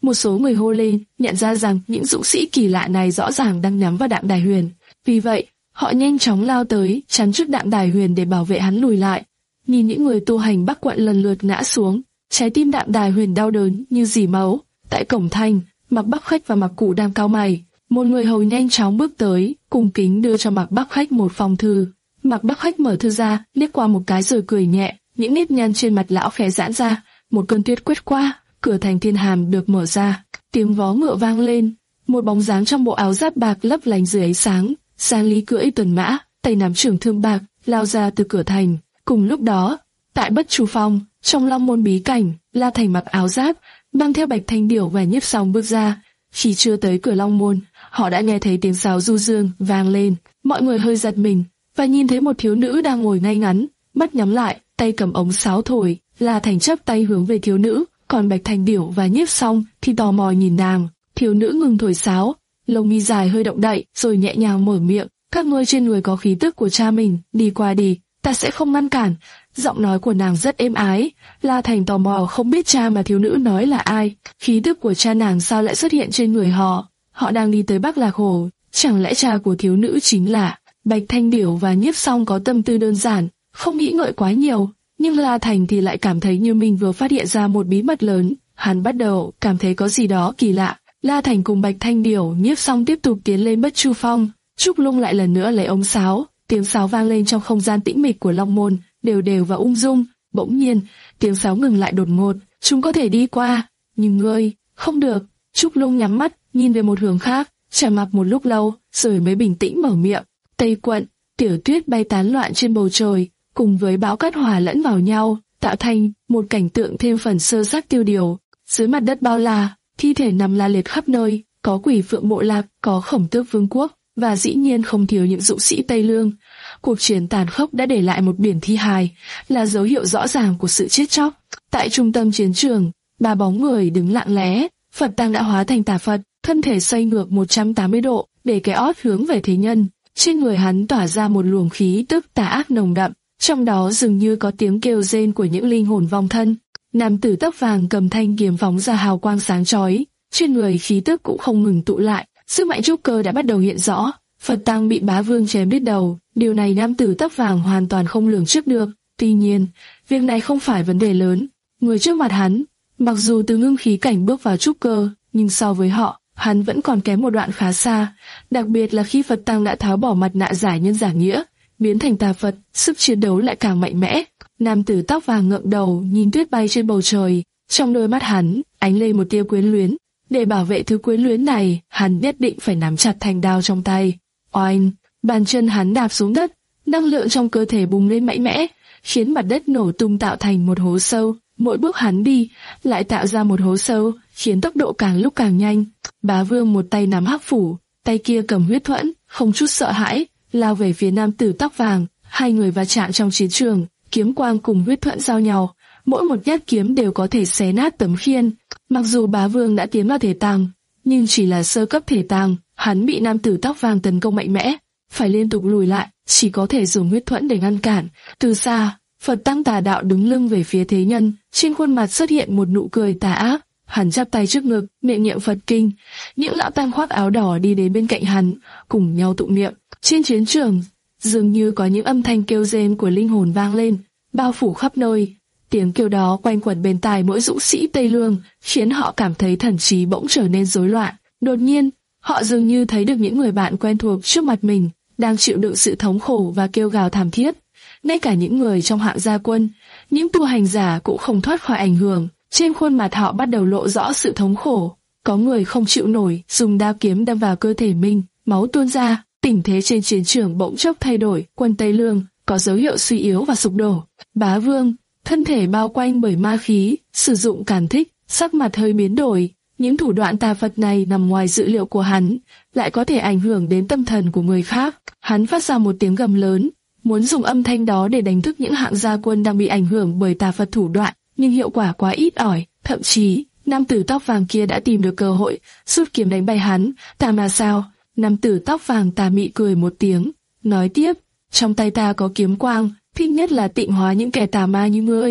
Một số người hô lên, nhận ra rằng những dũng sĩ kỳ lạ này rõ ràng đang nhắm vào Đạm Đài Huyền. Vì vậy, họ nhanh chóng lao tới, chắn trước Đạm Đài Huyền để bảo vệ hắn lùi lại. Nhìn những người tu hành Bắc Quận lần lượt ngã xuống, trái tim Đạm Đài Huyền đau đớn như dỉ máu. Tại cổng thành, Mạc Bắc Khách và Mạc Cụ đang cau mày. Một người hầu nhanh chóng bước tới, cung kính đưa cho Mạc Bắc Khách một phong thư. Mạc Bắc Khách mở thư ra, liếc qua một cái rồi cười nhẹ, những nếp nhăn trên mặt lão khẽ giãn ra. Một cơn tuyết quét qua, cửa thành Thiên Hàm được mở ra, tiếng vó ngựa vang lên, một bóng dáng trong bộ áo giáp bạc lấp lánh dưới ánh sáng, Giang Lý cưỡi tuần mã, tay nắm trường thương bạc, lao ra từ cửa thành. Cùng lúc đó, tại Bất Chu Phong, trong Long Môn bí cảnh, La Thành mặc áo giáp, mang theo Bạch Thanh Điểu và Nhiếp Song bước ra. Khi chưa tới cửa Long Môn, họ đã nghe thấy tiếng sáo du dương vang lên, mọi người hơi giật mình và nhìn thấy một thiếu nữ đang ngồi ngay ngắn, mắt nhắm lại, tay cầm ống sáo thổi. La Thành chắp tay hướng về thiếu nữ, còn Bạch Thanh Điểu và Nhiếp Song thì tò mò nhìn nàng. Thiếu nữ ngừng thổi sáo, lông mi dài hơi động đậy, rồi nhẹ nhàng mở miệng: "Các ngươi trên người có khí tức của cha mình, đi qua đi, ta sẽ không ngăn cản." Giọng nói của nàng rất êm ái. La Thành tò mò không biết cha mà thiếu nữ nói là ai, khí tức của cha nàng sao lại xuất hiện trên người họ. Họ đang đi tới Bắc Lạc Hồ, chẳng lẽ cha của thiếu nữ chính là... Bạch Thanh Điểu và Nhiếp Song có tâm tư đơn giản, không nghĩ ngợi quá nhiều, nhưng La Thành thì lại cảm thấy như mình vừa phát hiện ra một bí mật lớn. Hắn bắt đầu cảm thấy có gì đó kỳ lạ. La Thành cùng Bạch Thanh Điểu, Nhiếp Song tiếp tục tiến lên Bất Chu Phong. Trúc Lung lại lần nữa lấy ống sáo, tiếng sáo vang lên trong không gian tĩnh mịch của Long Môn, đều đều và ung dung. Bỗng nhiên, tiếng sáo ngừng lại đột ngột. Chúng có thể đi qua, nhưng ngươi không được. Trúc Lung nhắm mắt, nhìn về một hướng khác, trầm mặc một lúc lâu, rồi mới bình tĩnh mở miệng. Tây Quận, tiểu tuyết bay tán loạn trên bầu trời, cùng với bão cát hòa lẫn vào nhau, tạo thành một cảnh tượng thêm phần sơ sắc tiêu điều. Dưới mặt đất bao la, thi thể nằm la liệt khắp nơi, có Quỷ Phượng Bộ Lạc, có Khổng Tước Vương quốc, và dĩ nhiên không thiếu những dũng sĩ Tây Lương. Cuộc chiến tàn khốc đã để lại một biển thi hài, là dấu hiệu rõ ràng của sự chết chóc. Tại trung tâm chiến trường, ba bóng người đứng lặng lẽ. Phật Tăng đã hóa thành tà Phật, thân thể xoay ngược một trăm tám mươi độ, để cái ót hướng về thế nhân. Trên người hắn tỏa ra một luồng khí tức tà ác nồng đậm, trong đó dường như có tiếng kêu rên của những linh hồn vong thân. Nam tử tóc vàng cầm thanh kiếm phóng ra hào quang sáng chói, trên người khí tức cũng không ngừng tụ lại, sức mạnh trúc cơ đã bắt đầu hiện rõ. Phật Tăng bị Bá Vương chém đứt đầu, điều này nam tử tóc vàng hoàn toàn không lường trước được. Tuy nhiên, việc này không phải vấn đề lớn. Người trước mặt hắn, mặc dù từ ngưng khí cảnh bước vào trúc cơ, nhưng so với họ, hắn vẫn còn kém một đoạn khá xa. Đặc biệt là khi Phật Tăng đã tháo bỏ mặt nạ giải nhân giả nghĩa, biến thành tà Phật, sức chiến đấu lại càng mạnh mẽ. Nam tử tóc vàng ngẩng đầu nhìn tuyết bay trên bầu trời, trong đôi mắt hắn ánh lên một tia quyến luyến. Để bảo vệ thứ quyến luyến này, hắn nhất định phải nắm chặt thanh đao trong tay. Oanh, bàn chân hắn đạp xuống đất, năng lượng trong cơ thể bùng lên mạnh mẽ, khiến mặt đất nổ tung tạo thành một hố sâu. Mỗi bước hắn đi, lại tạo ra một hố sâu, khiến tốc độ càng lúc càng nhanh. Bá Vương một tay nắm hắc phủ, tay kia cầm huyết thuẫn, không chút sợ hãi, lao về phía nam tử tóc vàng. Hai người va chạm trong chiến trường, kiếm quang cùng huyết thuẫn giao nhau, mỗi một nhát kiếm đều có thể xé nát tấm khiên. Mặc dù Bá Vương đã tiến vào thể tàng, nhưng chỉ là sơ cấp thể tàng, hắn bị nam tử tóc vàng tấn công mạnh mẽ, phải liên tục lùi lại, chỉ có thể dùng huyết thuẫn để ngăn cản. Từ xa, Phật Tăng tà đạo đứng lưng về phía thế nhân, trên khuôn mặt xuất hiện một nụ cười tà ác. Hắn chắp tay trước ngực, miệng niệm Phật kinh. Những lão tăng khoác áo đỏ đi đến bên cạnh hắn, cùng nhau tụng niệm. Trên chiến trường, dường như có những âm thanh kêu rên của linh hồn vang lên, bao phủ khắp nơi. Tiếng kêu đó quanh quẩn bên tai mỗi dũng sĩ Tây Lương, khiến họ cảm thấy thần trí bỗng trở nên rối loạn. Đột nhiên, họ dường như thấy được những người bạn quen thuộc trước mặt mình, đang chịu đựng sự thống khổ và kêu gào thảm thiết. Ngay cả những người trong hạng gia quân, những tu hành giả cũng không thoát khỏi ảnh hưởng. Trên khuôn mặt họ bắt đầu lộ rõ sự thống khổ. Có người không chịu nổi, dùng đao kiếm đâm vào cơ thể mình, máu tuôn ra. Tình thế trên chiến trường bỗng chốc thay đổi, quân Tây Lương có dấu hiệu suy yếu và sụp đổ. Bá Vương, thân thể bao quanh bởi ma khí, sử dụng càn thích, sắc mặt hơi biến đổi. Những thủ đoạn tà Phật này nằm ngoài dự liệu của hắn, lại có thể ảnh hưởng đến tâm thần của người khác. Hắn phát ra một tiếng gầm lớn, muốn dùng âm thanh đó để đánh thức những hạng gia quân đang bị ảnh hưởng bởi tà Phật thủ đoạn, nhưng hiệu quả quá ít ỏi. Thậm chí, nam tử tóc vàng kia đã tìm được cơ hội, rút kiếm đánh bay hắn. Ta mà sao? Nam tử tóc vàng tà mị cười một tiếng, nói tiếp, trong tay ta có kiếm quang, thích nhất là tịnh hóa những kẻ tà ma như ngươi.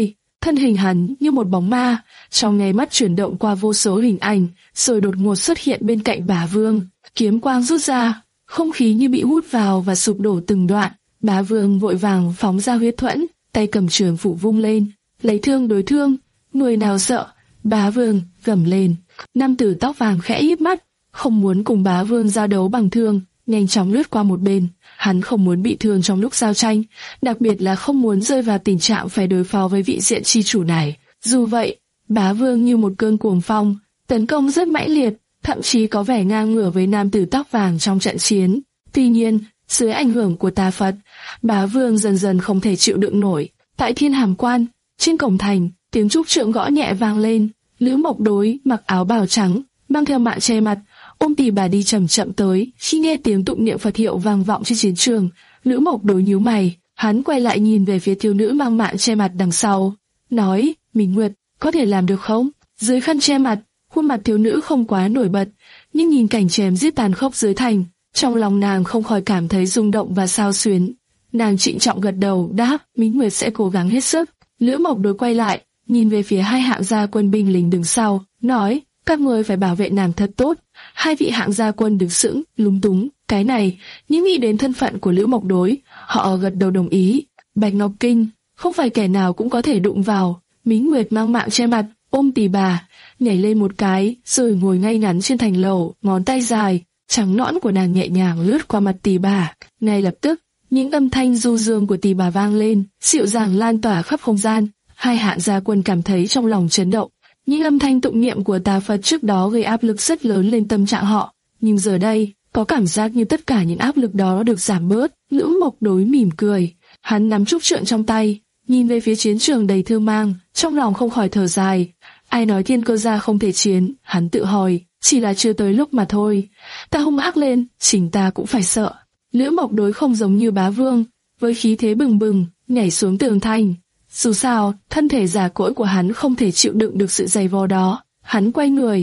thân hình hắn như một bóng ma, trong nháy mắt chuyển động qua vô số hình ảnh, rồi đột ngột xuất hiện bên cạnh Bá Vương. Kiếm quang rút ra, không khí như bị hút vào và sụp đổ từng đoạn. Bá Vương vội vàng phóng ra huyết thuẫn, tay cầm trường phủ vung lên, lấy thương đối thương. Người nào sợ? Bá Vương gầm lên. Nam tử tóc vàng khẽ híp mắt, không muốn cùng Bá Vương giao đấu bằng thương, nhanh chóng lướt qua một bên. Hắn không muốn bị thương trong lúc giao tranh, đặc biệt là không muốn rơi vào tình trạng phải đối phó với vị diện chi chủ này. Dù vậy, Bá Vương như một cơn cuồng phong, tấn công rất mãnh liệt, thậm chí có vẻ ngang ngửa với nam tử tóc vàng trong trận chiến. Tuy nhiên, dưới ảnh hưởng của tà Phật, Bá Vương dần dần không thể chịu đựng nổi. Tại Thiên Hàm Quan, trên cổng thành, tiếng trúc trượng gõ nhẹ vang lên. Lữ Mộc Đối mặc áo bào trắng, mang theo mạng che mặt, ôm Tỳ Bà đi chậm chậm tới. Khi nghe tiếng tụng niệm Phật hiệu vang vọng trên chiến trường, Lữ Mộc Đối nhíu mày, hắn quay lại nhìn về phía thiếu nữ mang mạng che mặt đằng sau, nói: Minh Nguyệt, có thể làm được không? Dưới khăn che mặt, khuôn mặt thiếu nữ không quá nổi bật, nhưng nhìn cảnh chém giết tàn khốc dưới thành, trong lòng nàng không khỏi cảm thấy rung động và xao xuyến. Nàng trịnh trọng gật đầu đáp: Minh Nguyệt sẽ cố gắng hết sức. Lữ Mộc Đối quay lại, nhìn về phía hai hạng gia quân binh lính đứng sau, nói: Các ngươi phải bảo vệ nàng thật tốt. Hai vị hạng gia quân đứng sững, lúng túng. Cái này, nhưng nghĩ đến thân phận của Lữ Mộc Đối, họ gật đầu đồng ý. Bạch Ngọc Kinh, không phải kẻ nào cũng có thể đụng vào. Mính Nguyệt mang mạng che mặt, ôm Tỳ Bà, nhảy lên một cái, rồi ngồi ngay ngắn trên thành lầu, ngón tay dài, trắng nõn của nàng nhẹ nhàng lướt qua mặt Tỳ Bà. Ngay lập tức, những âm thanh du dương của Tỳ Bà vang lên, dịu dàng lan tỏa khắp không gian. Hai hạng gia quân cảm thấy trong lòng chấn động. Những âm thanh tụng niệm của tà Phật trước đó gây áp lực rất lớn lên tâm trạng họ, nhưng giờ đây, có cảm giác như tất cả những áp lực đó được giảm bớt. Lữ Mộc Đối mỉm cười, hắn nắm trúc trượng trong tay, nhìn về phía chiến trường đầy thương mang, trong lòng không khỏi thở dài. Ai nói Thiên Cơ gia không thể chiến? Hắn tự hỏi, chỉ là chưa tới lúc mà thôi. Ta hung ác lên, chính ta cũng phải sợ. Lữ Mộc Đối không giống như Bá Vương, với khí thế bừng bừng, nhảy xuống tường thành. Dù sao, thân thể già cỗi của hắn không thể chịu đựng được sự dày vò đó. Hắn quay người.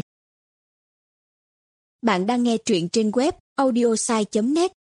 Bạn đang nghe truyện trên web audiosai chấm net.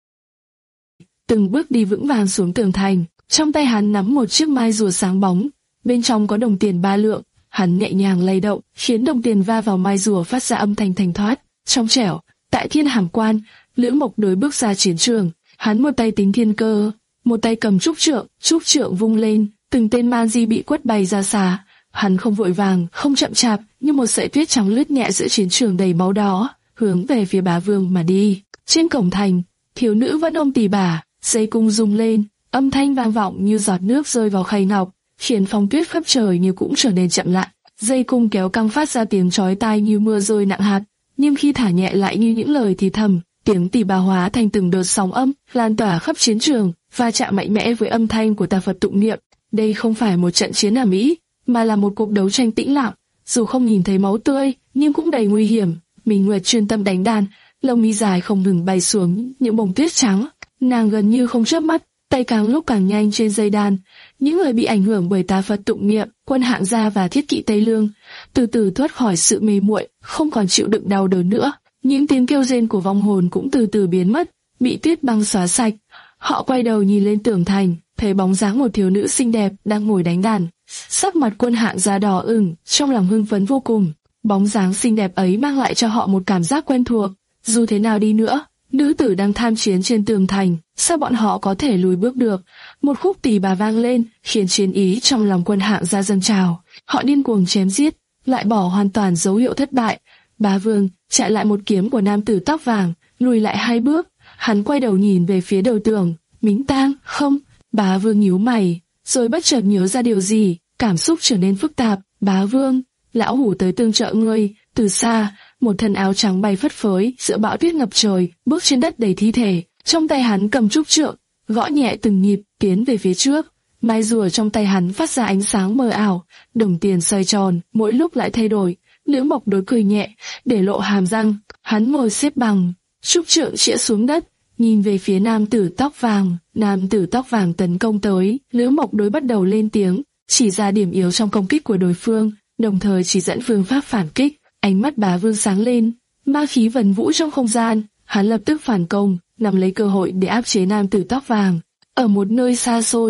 Từng bước đi vững vàng xuống tường thành, trong tay hắn nắm một chiếc mai rùa sáng bóng, bên trong có đồng tiền ba lượng. Hắn nhẹ nhàng lay động, khiến đồng tiền va vào mai rùa phát ra âm thanh thanh thoát, trong trẻo. Tại Thiên Hàm Quan, Lữ Mộc Đối bước ra chiến trường, hắn một tay tính thiên cơ, một tay cầm trúc trượng, trúc trượng vung lên, từng tên man di bị quất bay ra xa. Hắn không vội vàng, không chậm chạp, như một sợi tuyết trắng lướt nhẹ giữa chiến trường đầy máu đó, hướng về phía Bá Vương mà đi. Trên cổng thành, thiếu nữ vẫn ôm Tỳ Bà, dây cung rung lên, âm thanh vang vọng như giọt nước rơi vào khay ngọc, khiến phong tuyết khắp trời như cũng trở nên chậm lại. Dây cung kéo căng phát ra tiếng chói tai như mưa rơi nặng hạt, nhưng khi thả nhẹ lại như những lời thì thầm. Tiếng Tỳ Bà hóa thành từng đợt sóng âm, lan tỏa khắp chiến trường, va chạm mạnh mẽ với âm thanh của tà Phật tụng niệm. Đây không phải một trận chiến ầm ĩ, mà là một cuộc đấu tranh tĩnh lặng. Dù không nhìn thấy máu tươi, nhưng cũng đầy nguy hiểm. Minh Nguyệt chuyên tâm đánh đàn, lông mi dài không ngừng bay xuống những bông tuyết trắng. Nàng gần như không chớp mắt, tay càng lúc càng nhanh trên dây đàn. Những người bị ảnh hưởng bởi tà Phật tụng niệm, quân hạng gia và thiết kỵ Tây Lương, từ từ thoát khỏi sự mê muội, không còn chịu đựng đau đớn nữa. Những tiếng kêu rên của vong hồn cũng từ từ biến mất, bị tuyết băng xóa sạch. Họ quay đầu nhìn lên tường thành, thấy bóng dáng một thiếu nữ xinh đẹp đang ngồi đánh đàn. Sắc mặt quân hạng gia đỏ ửng, trong lòng hưng phấn vô cùng. Bóng dáng xinh đẹp ấy mang lại cho họ một cảm giác quen thuộc. Dù thế nào đi nữa, nữ tử đang tham chiến trên tường thành, sao bọn họ có thể lùi bước được? Một khúc Tỳ Bà vang lên, khiến chiến ý trong lòng quân hạng gia dâng trào. Họ điên cuồng chém giết, lại bỏ hoàn toàn dấu hiệu thất bại. Bá Vương chặn lại một kiếm của nam tử tóc vàng, lùi lại hai bước. Hắn quay đầu nhìn về phía đầu tường. Mính Tang, không? Bá Vương nhíu mày, rồi bất chợt nhớ ra điều gì, cảm xúc trở nên phức tạp. Bá Vương, lão hủ tới tương trợ ngươi. Từ xa, một thân áo trắng bay phất phới giữa bão tuyết ngập trời, bước trên đất đầy thi thể. Trong tay hắn cầm trúc trượng, gõ nhẹ từng nhịp, tiến về phía trước. Mai rùa trong tay hắn phát ra ánh sáng mờ ảo, đồng tiền xoay tròn, mỗi lúc lại thay đổi. Lữ Mộc Đối cười nhẹ, để lộ hàm răng. Hắn ngồi xếp bằng, trúc trượng chĩa xuống đất, nhìn về phía nam tử tóc vàng. Nam tử tóc vàng tấn công tới, Lữ Mộc Đối bắt đầu lên tiếng, chỉ ra điểm yếu trong công kích của đối phương, đồng thời chỉ dẫn phương pháp phản kích. Ánh mắt Bá Vương sáng lên, ma khí vần vũ trong không gian, hắn lập tức phản công, nắm lấy cơ hội để áp chế nam tử tóc vàng. Ở một nơi xa xôi,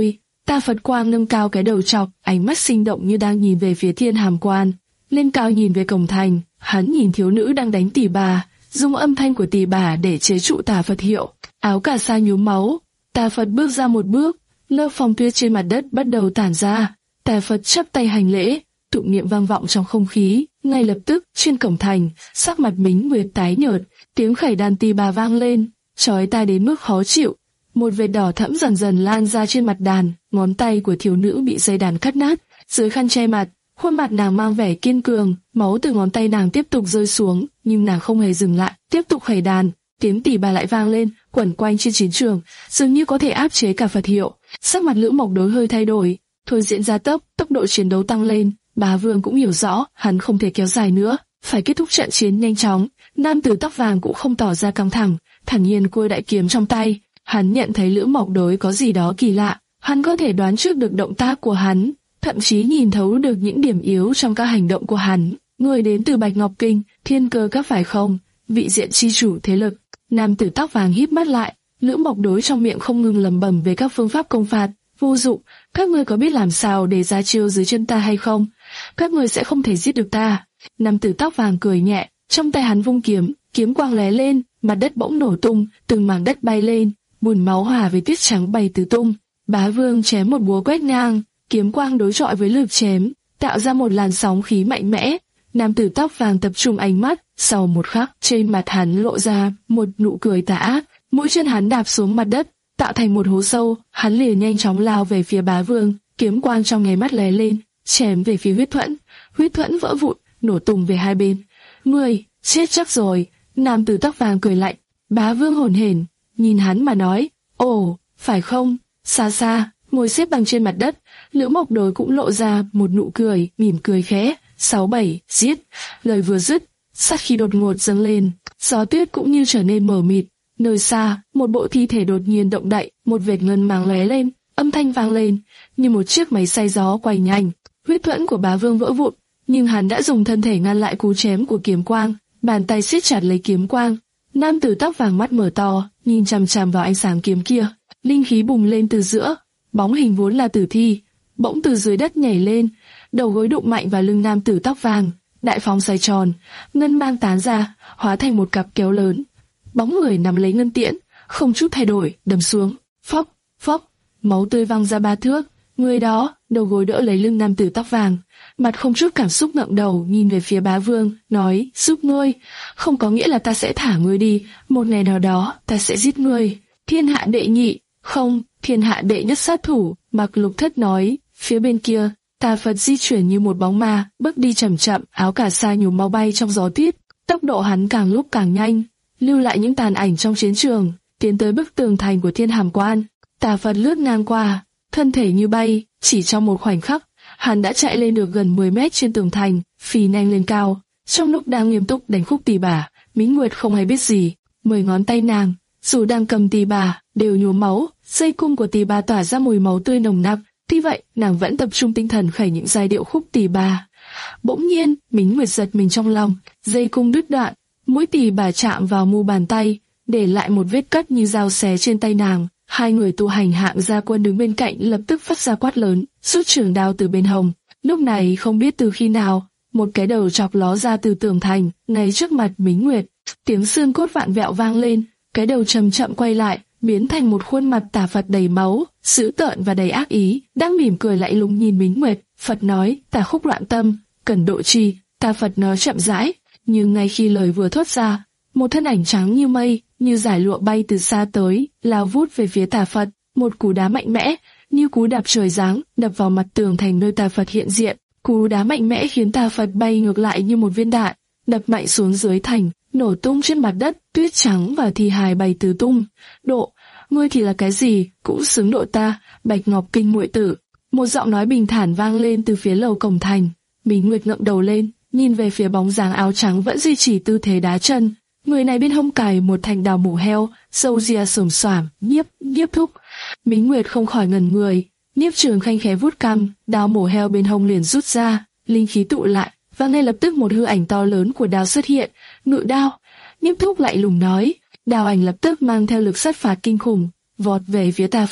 Tà Phật Quang nâng cao cái đầu trọc, ánh mắt sinh động như đang nhìn về phía Thiên Hàm Quan. Lên cao nhìn về cổng thành, hắn nhìn thiếu nữ đang đánh tỳ bà, dùng âm thanh của tỳ bà để chế trụ Tà Phật hiệu. Áo cà sa nhuốm máu, Tà Phật bước ra một bước, lớp phong tuyết trên mặt đất bắt đầu tản ra. Tà Phật chắp tay hành lễ, tụng niệm vang vọng trong không khí. Ngay lập tức, trên cổng thành, sắc mặt Mính Nguyệt tái nhợt, tiếng khẩy đàn tỳ bà vang lên, chói tai đến mức khó chịu. Một vệt đỏ thẫm dần dần lan ra trên mặt đàn, ngón tay của thiếu nữ bị dây đàn cắt nát. Dưới khăn che mặt, khuôn mặt nàng mang vẻ kiên cường, máu từ ngón tay nàng tiếp tục rơi xuống, nhưng nàng không hề dừng lại, tiếp tục khẩy đàn. Tiếng tỳ bà lại vang lên, quẩn quanh trên chiến trường, dường như có thể áp chế cả Phật hiệu. Sắc mặt Lữ Mộc Đối hơi thay đổi, thôi diễn gia tốc, tốc độ chiến đấu tăng lên. Bá Vương cũng hiểu rõ, hắn không thể kéo dài nữa, phải kết thúc trận chiến nhanh chóng. Nam tử tóc vàng cũng không tỏ ra căng thẳng, thản nhiên cua đại kiếm trong tay. Hắn nhận thấy Lữ Mộc Đối có gì đó kỳ lạ, hắn có thể đoán trước được động tác của hắn, thậm chí nhìn thấu được những điểm yếu trong các hành động của hắn. Người đến từ Bạch Ngọc Kinh, Thiên Cơ Các phải không? Vị diện chi chủ thế lực. Nam tử tóc vàng híp mắt lại, Lữ Mộc Đối trong miệng không ngừng lẩm bẩm về các phương pháp công phạt. Vô dụng, các ngươi có biết làm sao để ra chiêu dưới chân ta hay không? Các ngươi sẽ không thể giết được ta. Nam tử tóc vàng cười nhẹ, trong tay hắn vung kiếm, kiếm quang lóe lên, mặt đất bỗng nổ tung, từng mảng đất bay lên, bùn máu hòa với tuyết trắng bay tứ tung. Bá Vương chém một búa quét ngang, kiếm quang đối chọi với lực chém, tạo ra một làn sóng khí mạnh mẽ. Nam tử tóc vàng tập trung ánh mắt, sau một khắc, trên mặt hắn lộ ra một nụ cười tà ác, mũi chân hắn đạp xuống mặt đất, tạo thành một hố sâu, hắn liền nhanh chóng lao về phía Bá Vương, kiếm quang trong nháy mắt lóe lên, chém về phía Huyết Thuẫn. Huyết Thuẫn vỡ vụn, nổ tung về hai bên. Ngươi chết chắc rồi. Nam tử tóc vàng cười lạnh. Bá Vương hổn hển nhìn hắn mà nói, ồ, phải không? Xa xa, ngồi xếp bằng trên mặt đất, Lữ Mộc Đối cũng lộ ra một nụ cười, mỉm cười khẽ. Sáu bảy, giết. Lời vừa dứt, sát khí đột ngột dâng lên, gió tuyết cũng như trở nên mờ mịt. Nơi xa, một bộ thi thể đột nhiên động đậy, một vệt ngân màng lóe lên, âm thanh vang lên, như một chiếc máy xay gió quay nhanh. Huyết Thuẫn của Bá Vương vỡ vụn, nhưng hắn đã dùng thân thể ngăn lại cú chém của kiếm quang, bàn tay siết chặt lấy kiếm quang. Nam tử tóc vàng mắt mở to, nhìn chằm chằm vào ánh sáng kiếm kia, linh khí bùng lên từ giữa, bóng hình vốn là tử thi, bỗng từ dưới đất nhảy lên, đầu gối đụng mạnh vào lưng nam tử tóc vàng, đại phóng xoay tròn, ngân mang tán ra, hóa thành một cặp kéo lớn. Bóng người nắm lấy ngân tiễn, không chút thay đổi, đâm xuống, phốc, phốc, máu tươi văng ra ba thước. Người đó, đầu gối đỡ lấy lưng nam tử tóc vàng, mặt không chút cảm xúc ngẩng đầu nhìn về phía Bá Vương, nói, giúp ngươi, không có nghĩa là ta sẽ thả ngươi đi, một ngày nào đó ta sẽ giết ngươi. Thiên hạ đệ nhị, không, thiên hạ đệ nhất sát thủ. Mạc Lục Thất nói. Phía bên kia, Tà Phật di chuyển như một bóng ma, bước đi chậm chậm, áo cà sa nhuốm máu bay trong gió tuyết, tốc độ hắn càng lúc càng nhanh, lưu lại những tàn ảnh trong chiến trường, tiến tới bức tường thành của Thiên Hàm Quan. Tà Phật lướt ngang qua, thân thể như bay, chỉ trong một khoảnh khắc, hắn đã chạy lên được gần mười mét trên tường thành, phì nhanh lên cao. Trong lúc đang nghiêm túc đánh khúc tỳ bà, Mính Nguyệt không hay biết gì, mười ngón tay nàng, dù đang cầm tỳ bà, đều nhuốm máu, dây cung của tỳ bà tỏa ra mùi máu tươi nồng nặc. Tuy vậy, nàng vẫn tập trung tinh thần khẩy những giai điệu khúc tỳ bà. Bỗng nhiên, Mính Nguyệt giật mình trong lòng, dây cung đứt đoạn, mũi tỳ bà chạm vào mu bàn tay, để lại một vết cắt như dao xé trên tay nàng. Hai người tu hành hạng gia quân đứng bên cạnh lập tức phát ra quát lớn, rút trường đao từ bên hông. Lúc này không biết từ khi nào, một cái đầu chọc ló ra từ tường thành, ngay trước mặt Mính Nguyệt. Tiếng xương cốt vạn vẹo vang lên, cái đầu chậm chậm quay lại, biến thành một khuôn mặt Tà Phật đầy máu, dữ tợn và đầy ác ý, đang mỉm cười lạnh lùng nhìn Mính Nguyệt. Phật nói, Tà khúc loạn tâm, cần độ trì. Tà Phật nói chậm rãi, nhưng ngay khi lời vừa thốt ra, một thân ảnh trắng như mây, như dải lụa bay từ xa tới, lao vút về phía Tà Phật. Một cú đá mạnh mẽ, như cú đạp trời giáng, đập vào mặt tường thành nơi Tà Phật hiện diện. Cú đá mạnh mẽ khiến Tà Phật bay ngược lại như một viên đạn, đập mạnh xuống dưới thành, nổ tung trên mặt đất, tuyết trắng và thi hài bay tứ tung. Độ, ngươi thì là cái gì, cũng xứng độ ta, Bạch Ngọc Kinh muội tử. Một giọng nói bình thản vang lên từ phía lầu cổng thành. Mính Nguyệt ngẩng đầu lên, nhìn về phía bóng dáng áo trắng vẫn duy trì tư thế đá chân. Người này bên hông cài một thanh đào mổ heo, râu ria xồm xoàm, nhiếp, nhiếp thúc. Mính Nguyệt không khỏi ngẩn người, nhiếp trường khanh khẽ vuốt cằm, đào mổ heo bên hông liền rút ra, linh khí tụ lại, và ngay lập tức một hư ảnh to lớn của đao xuất hiện, ngự đao. Nhiếp thúc lại lùng nói, đao ảnh lập tức mang theo lực sát phạt kinh khủng, vọt về phía Tà Phật.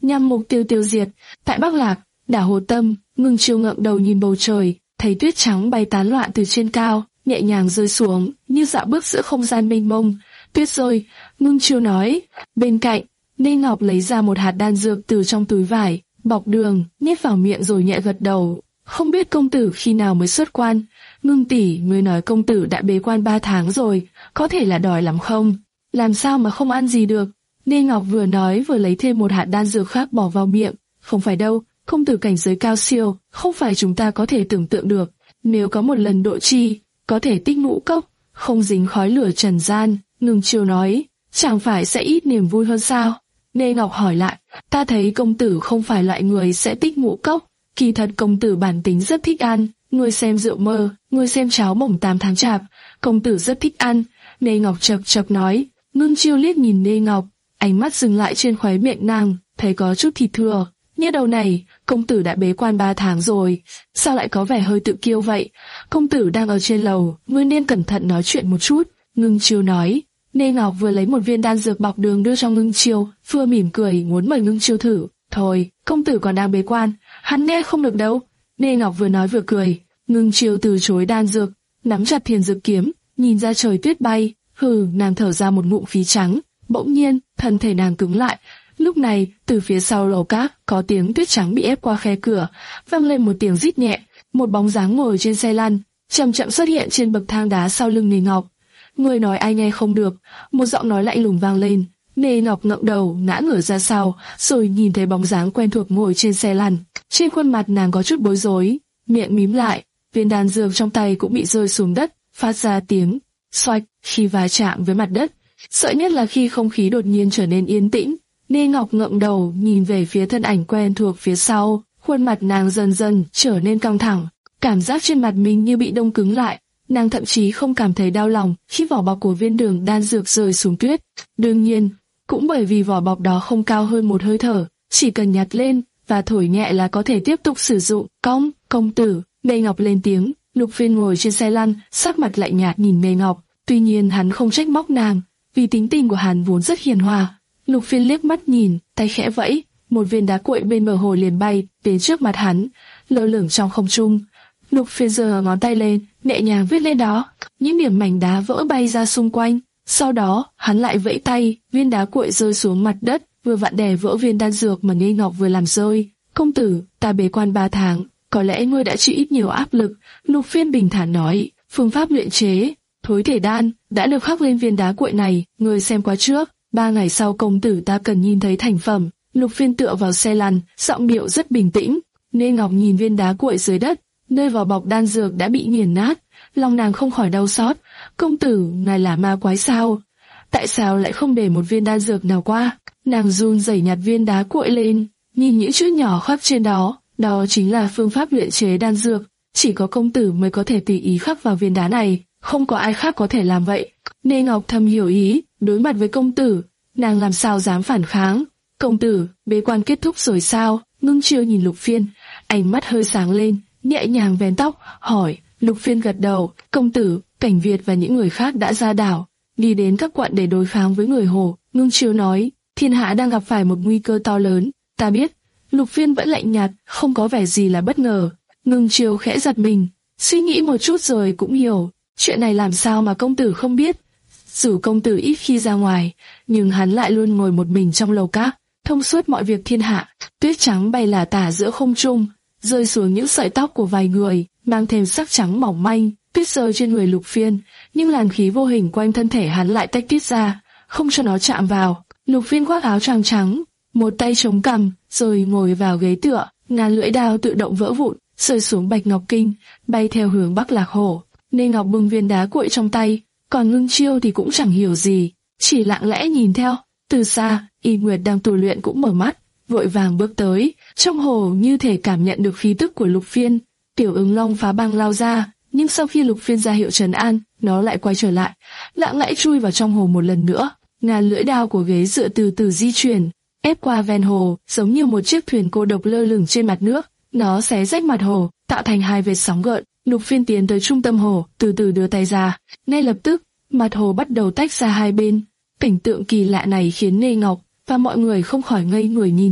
nhằm mục tiêu tiêu diệt. Tại Bắc Lạc, đảo Hồ Tâm, Ngưng Chiêu ngẩng đầu nhìn bầu trời, thấy tuyết trắng bay tán loạn từ trên cao, nhẹ nhàng rơi xuống, như dạo bước giữa không gian mênh mông. Tuyết rơi, Ngưng Chiêu nói. Bên cạnh, Ninh Ngọc lấy ra một hạt đan dược từ trong túi vải, bọc đường, nhét vào miệng rồi nhẹ gật đầu. Không biết công tử khi nào mới xuất quan? Ngưng tỷ, ngươi nói công tử đã bế quan ba tháng rồi, có thể là đòi lắm không? Làm sao mà không ăn gì được? Ninh Ngọc vừa nói vừa lấy thêm một hạt đan dược khác bỏ vào miệng. Không phải đâu, công tử cảnh giới cao siêu, không phải chúng ta có thể tưởng tượng được. Nếu có một lần độ chi, có thể tích ngũ cốc, không dính khói lửa trần gian. Ngưng Chiêu nói, chẳng phải sẽ ít niềm vui hơn sao? Ninh Ngọc hỏi lại, ta thấy công tử không phải loại người sẽ tích ngũ cốc. Kỳ thật công tử bản tính rất thích ăn, ngươi xem rượu mơ, ngươi xem cháo mồng tám tháng chạp, công tử rất thích ăn. Ninh Ngọc chậc chậc nói. Ngưng Chiêu liếc nhìn Ninh Ngọc, ánh mắt dừng lại trên khóe miệng nàng, thấy có chút thịt thừa. Nhớ đầu này, công tử đã bế quan ba tháng rồi, sao lại có vẻ hơi tự kiêu vậy? Công tử đang ở trên lầu, ngươi nên cẩn thận nói chuyện một chút. Ngưng Chiêu nói. Ninh Ngọc vừa lấy một viên đan dược bọc đường đưa cho Ngưng Chiêu, vừa mỉm cười muốn mời Ngưng Chiêu thử. Thôi, công tử còn đang bế quan, hắn nghe không được đâu. Ninh Ngọc vừa nói vừa cười. Ngưng Chiêu từ chối đan dược, nắm chặt thiền dược kiếm, nhìn ra trời tuyết bay. Hừ, nàng thở ra một ngụm khí trắng. Bỗng nhiên, thân thể nàng cứng lại. Lúc này, từ phía sau lầu cát có tiếng tuyết trắng bị ép qua khe cửa, vang lên một tiếng rít nhẹ. Một bóng dáng ngồi trên xe lăn, chậm chậm xuất hiện trên bậc thang đá sau lưng Ninh Ngọc. Người nói ai nghe không được, một giọng nói lạnh lùng vang lên. Ninh Ngọc ngẩng đầu, ngã ngửa ra sau, rồi nhìn thấy bóng dáng quen thuộc ngồi trên xe lăn. Trên khuôn mặt nàng có chút bối rối, miệng mím lại, viên đan dược trong tay cũng bị rơi xuống đất, phát ra tiếng xoạch khi va chạm với mặt đất. Sợ nhất là khi không khí đột nhiên trở nên yên tĩnh. Ninh Ngọc ngẩng đầu nhìn về phía thân ảnh quen thuộc phía sau, khuôn mặt nàng dần dần trở nên căng thẳng, cảm giác trên mặt mình như bị đông cứng lại. Nàng thậm chí không cảm thấy đau lòng khi vỏ bọc của viên đường đan dược rơi xuống tuyết. Đương nhiên, cũng bởi vì vỏ bọc đó không cao hơn một hơi thở, chỉ cần nhặt lên và thổi nhẹ là có thể tiếp tục sử dụng. Công, công tử, Ninh Ngọc lên tiếng. Lục Phiên ngồi trên xe lăn, sắc mặt lạnh nhạt nhìn Ninh Ngọc. Tuy nhiên hắn không trách móc nàng, vì tính tình của hắn vốn rất hiền hòa. Lục Phiên liếc mắt nhìn, tay khẽ vẫy, một viên đá cuội bên bờ hồ liền bay đến trước mặt hắn, lơ lửng trong không trung. Lục Phiên giơ ngón tay lên, nhẹ nhàng viết lên đó, những điểm mảnh đá vỡ bay ra xung quanh. Sau đó, hắn lại vẫy tay, viên đá cuội rơi xuống mặt đất, vừa vặn đè vỡ viên đan dược mà Ninh Ngọc vừa làm rơi. Công tử, ta bế quan ba tháng, có lẽ ngươi đã chịu ít nhiều áp lực. Lục Phiên bình thản nói, phương pháp luyện chế thối thể đan đã được khắc lên viên đá cuội này, ngươi xem qua trước. Ba ngày sau công tử ta cần nhìn thấy thành phẩm. Lục Phiên tựa vào xe lăn, giọng điệu rất bình tĩnh. Ninh Ngọc nhìn viên đá cuội dưới đất, nơi vỏ bọc đan dược đã bị nghiền nát, lòng nàng không khỏi đau xót. Công tử, ngài là ma quái sao? Tại sao lại không để một viên đan dược nào qua? Nàng run rẩy nhặt viên đá cuội lên, nhìn những chữ nhỏ khắc trên đó, đó chính là phương pháp luyện chế đan dược. Chỉ có công tử mới có thể tùy ý khắc vào viên đá này, không có ai khác có thể làm vậy. Ninh Ngọc thầm hiểu ý, đối mặt với công tử, nàng làm sao dám phản kháng. Công tử, bế quan kết thúc rồi sao? Ngưng Chiêu nhìn Lục Phiên, ánh mắt hơi sáng lên, nhẹ nhàng vén tóc, hỏi. Lục Phiên gật đầu. Công tử, Cảnh Việt và những người khác đã ra đảo, đi đến các quận để đối kháng với người Hồ. Ngưng Chiêu nói, thiên hạ đang gặp phải một nguy cơ to lớn. Ta biết. Lục Phiên vẫn lạnh nhạt, không có vẻ gì là bất ngờ. Ngưng Chiêu khẽ giật mình, suy nghĩ một chút rồi cũng hiểu, chuyện này làm sao mà công tử không biết. Dù công tử ít khi ra ngoài, nhưng hắn lại luôn ngồi một mình trong lầu cát, thông suốt mọi việc thiên hạ. Tuyết trắng bay lả tả giữa không trung, rơi xuống những sợi tóc của vài người, mang thêm sắc trắng mỏng manh. Tuyết rơi trên người Lục Phiên, nhưng làn khí vô hình quanh thân thể hắn lại tách tít ra, không cho nó chạm vào. Lục Phiên khoác áo choàng trắng, một tay chống cằm, rồi ngồi vào ghế tựa. Ngàn lưỡi đao tự động vỡ vụn, rơi xuống Bạch Ngọc Kinh, bay theo hướng Bắc Lạc Hồ. Ninh Ngọc bưng viên đá cuội trong tay, còn Ngưng Chiêu thì cũng chẳng hiểu gì, chỉ lặng lẽ nhìn theo. Từ xa, Y Nguyệt đang tu luyện cũng mở mắt, vội vàng bước tới, trong hồ như thể cảm nhận được khí tức của Lục Phiên. Tiểu Ứng Long phá băng lao ra, nhưng sau khi Lục Phiên ra hiệu trấn an, nó lại quay trở lại, lặng lẽ chui vào trong hồ một lần nữa. Ngàn lưỡi đao của ghế dựa từ từ di chuyển, ép qua ven hồ, giống như một chiếc thuyền cô độc lơ lửng trên mặt nước. Nó xé rách mặt hồ, tạo thành hai vệt sóng gợn. Lục Phiên tiến tới trung tâm hồ, từ từ đưa tay ra. Ngay lập tức, mặt hồ bắt đầu tách ra hai bên. Cảnh tượng kỳ lạ này khiến Ninh Ngọc và mọi người không khỏi ngây người nhìn.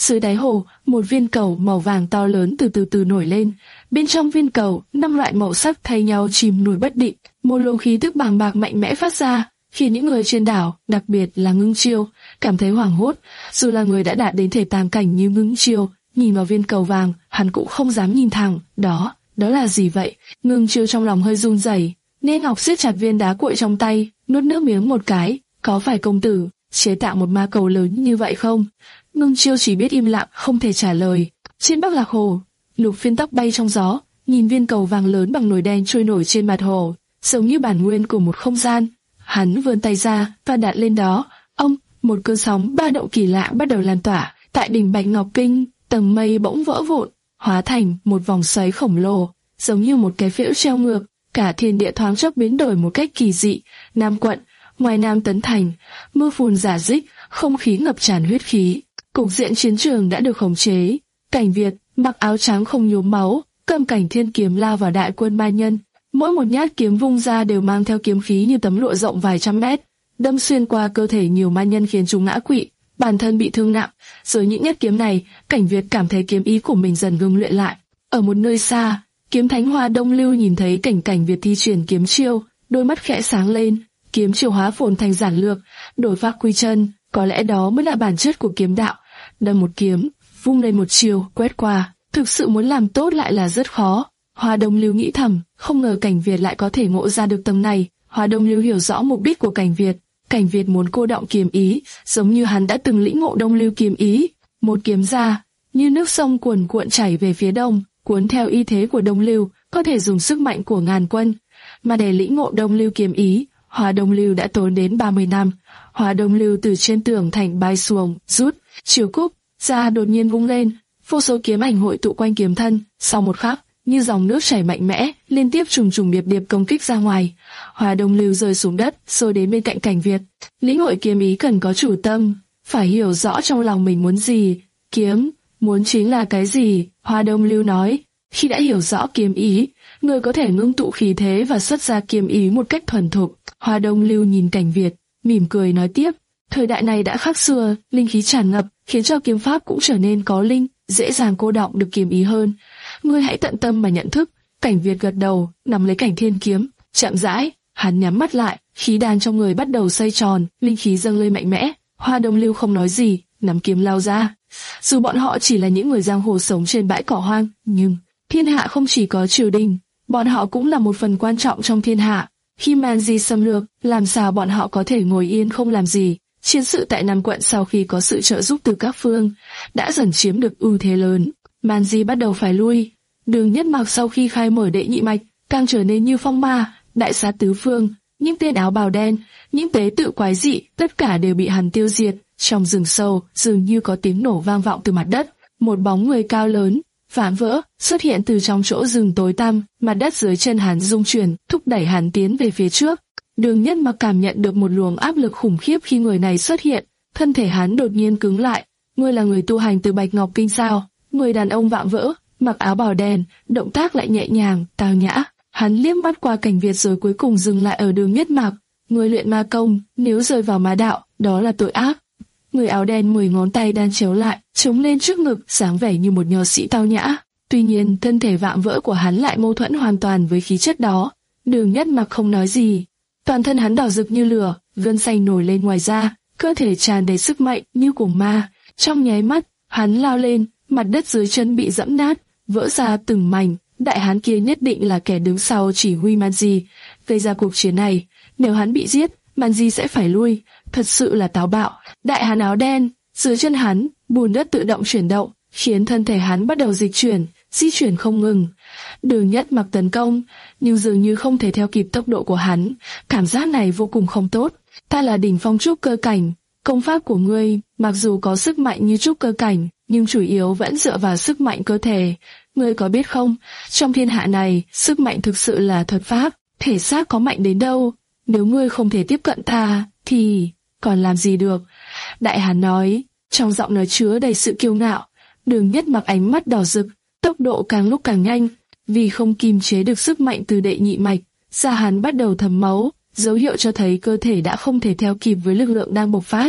Dưới đáy hồ, một viên cầu màu vàng to lớn từ từ từ nổi lên. Bên trong viên cầu, năm loại màu sắc thay nhau chìm nổi bất định. Một luồng khí tức bàng bạc mạnh mẽ phát ra, khiến những người trên đảo, đặc biệt là Ngưng Chiêu, cảm thấy hoảng hốt. Dù là người đã đạt đến thể tàng cảnh như Ngưng Chiêu, nhìn vào viên cầu vàng, hắn cũng không dám nhìn thẳng. Đó, đó là gì vậy? Ngưng Chiêu trong lòng hơi run rẩy, nên Ngọc siết chặt viên đá cuội trong tay, nuốt nước miếng một cái. Có phải công tử chế tạo một ma cầu lớn như vậy không? Ngưng Chiêu chỉ biết im lặng, không thể trả lời. Trên Bắc Lạc Hồ, Lục Phiên tóc bay trong gió, nhìn viên cầu vàng lớn bằng nồi đen trôi nổi trên mặt hồ, giống như bản nguyên của một không gian. Hắn vươn tay ra và đặt lên đó. Ông, một cơn sóng ba động kỳ lạ bắt đầu lan tỏa. Tại đỉnh Bạch Ngọc Kinh, tầng mây bỗng vỡ vụn, hóa thành một vòng xoáy khổng lồ, giống như một cái phễu treo ngược. Cả thiên địa thoáng chốc biến đổi một cách kỳ dị. Nam quận, ngoài Nam Tấn Thành, mưa phùn rả rích, không khí ngập tràn huyết khí. Cục diện chiến trường đã được khống chế. Cảnh Việt mặc áo trắng không nhuốm máu, cầm cảnh thiên kiếm lao vào đại quân ma nhân. Mỗi một nhát kiếm vung ra đều mang theo kiếm khí như tấm lụa rộng vài trăm mét, đâm xuyên qua cơ thể nhiều ma nhân khiến chúng ngã quỵ, bản thân bị thương nặng. Dưới những nhát kiếm này, Cảnh Việt cảm thấy kiếm ý của mình dần ngưng luyện lại. Ở một nơi xa, Kiếm Thánh Hoa Đông Lưu nhìn thấy cảnh Cảnh Việt thi triển kiếm chiêu, đôi mắt khẽ sáng lên. Kiếm chiêu hóa phồn thành giản lược, đổi pháp quy chân, có lẽ đó mới là bản chất của kiếm đạo. Đâm một kiếm, vung lên một chiều, quét qua. Thực sự muốn làm tốt lại là rất khó. Hoa Đông Lưu nghĩ thầm, không ngờ Cảnh Việt lại có thể ngộ ra được tầm này. Hoa Đông Lưu hiểu rõ mục đích của Cảnh Việt. Cảnh Việt muốn cô đọng kiếm ý, giống như hắn đã từng lĩnh ngộ Đông Lưu kiếm ý. Một kiếm ra, như nước sông cuồn cuộn chảy về phía đông, cuốn theo y thế của Đông Lưu, có thể dùng sức mạnh của ngàn quân. Mà để lĩnh ngộ Đông Lưu kiếm ý, Hoa Đông Lưu đã tốn đến ba mươi năm. Hoa Đông Lưu từ trên tường thành bay xuống, rút, chiều cúc, ra đột nhiên vung lên, vô số kiếm ảnh hội tụ quanh kiếm thân. Sau một khắc, như dòng nước chảy mạnh mẽ, liên tiếp trùng trùng điệp điệp công kích ra ngoài. Hoa Đông Lưu rơi xuống đất, rồi đến bên cạnh Cảnh Việt. Lĩnh hội kiếm ý cần có chủ tâm, phải hiểu rõ trong lòng mình muốn gì. Kiếm, muốn chính là cái gì? Hoa Đông Lưu nói. Khi đã hiểu rõ kiếm ý, người có thể ngưng tụ khí thế và xuất ra kiếm ý một cách thuần thục. Hoa Đông Lưu nhìn Cảnh Việt, mỉm cười nói tiếp. Thời đại này đã khác xưa, linh khí tràn ngập, khiến cho kiếm pháp cũng trở nên có linh, dễ dàng cô đọng được kiếm ý hơn. Ngươi hãy tận tâm mà nhận thức. Cảnh Việt gật đầu, nắm lấy cảnh thiên kiếm, chậm rãi, hắn nhắm mắt lại, khí đan trong người bắt đầu xoay tròn, linh khí dâng lên mạnh mẽ. Hoa Đông Lưu không nói gì, nắm kiếm lao ra. Dù bọn họ chỉ là những người giang hồ sống trên bãi cỏ hoang, nhưng thiên hạ không chỉ có triều đình, bọn họ cũng là một phần quan trọng trong thiên hạ. Khi Man Di xâm lược, làm sao bọn họ có thể ngồi yên không làm gì? Chiến sự tại Nam quận sau khi có sự trợ giúp từ các phương, đã dần chiếm được ưu thế lớn. Man Di bắt đầu phải lui. Đường Nhất Mặc sau khi khai mở đệ nhị mạch, càng trở nên như phong ma, đại sát tứ phương. Những tên áo bào đen, những tế tự quái dị, tất cả đều bị hắn tiêu diệt. Trong rừng sâu, dường như có tiếng nổ vang vọng từ mặt đất. Một bóng người cao lớn, vạm vỡ, xuất hiện từ trong chỗ rừng tối tăm. Mặt đất dưới chân hắn rung chuyển, thúc đẩy hắn tiến về phía trước. Đường Nhất Mặc cảm nhận được một luồng áp lực khủng khiếp khi người này xuất hiện. Thân thể hắn đột nhiên cứng lại. Ngươi là người tu hành từ Bạch Ngọc Kinh sao? Người đàn ông vạm vỡ, mặc áo bào đen, động tác lại nhẹ nhàng, tao nhã. Hắn liếc mắt qua Cảnh Việt rồi cuối cùng dừng lại ở Đường Nhất Mặc. Người luyện ma công, nếu rơi vào ma đạo, đó là tội ác. Người áo đen mười ngón tay đan chéo lại, chống lên trước ngực, sáng vẻ như một nho sĩ tao nhã. Tuy nhiên, thân thể vạm vỡ của hắn lại mâu thuẫn hoàn toàn với khí chất đó. Đường Nhất Mặc không nói gì. Toàn thân hắn đỏ rực như lửa, gân xanh nổi lên ngoài da, cơ thể tràn đầy sức mạnh như của ma. Trong nháy mắt, hắn lao lên, mặt đất dưới chân bị dẫm nát, vỡ ra từng mảnh. Đại hán kia nhất định là kẻ đứng sau chỉ huy Man Di gây ra cuộc chiến này. Nếu hắn bị giết, Man Di sẽ phải lui. Thật sự là táo bạo. Đại hán áo đen, dưới chân hắn, bùn đất tự động chuyển động, khiến thân thể hắn bắt đầu dịch chuyển, di chuyển không ngừng. Đường Nhất Mặc tấn công, nhưng dường như không thể theo kịp tốc độ của hắn. Cảm giác này vô cùng không tốt. Ta là đỉnh phong trúc cơ cảnh. Công pháp của ngươi, mặc dù có sức mạnh như trúc cơ cảnh, nhưng chủ yếu vẫn dựa vào sức mạnh cơ thể. Ngươi có biết không, trong thiên hạ này, sức mạnh thực sự là thuật pháp, thể xác có mạnh đến đâu. Nếu ngươi không thể tiếp cận ta, thì còn làm gì được? Đại hán nói, trong giọng nói chứa đầy sự kiêu ngạo. Đường Nhất Mặc ánh mắt đỏ rực, tốc độ càng lúc càng nhanh. Vì không kiềm chế được sức mạnh từ đệ nhị mạch, da hắn bắt đầu thấm máu, dấu hiệu cho thấy cơ thể đã không thể theo kịp với lực lượng đang bộc phát.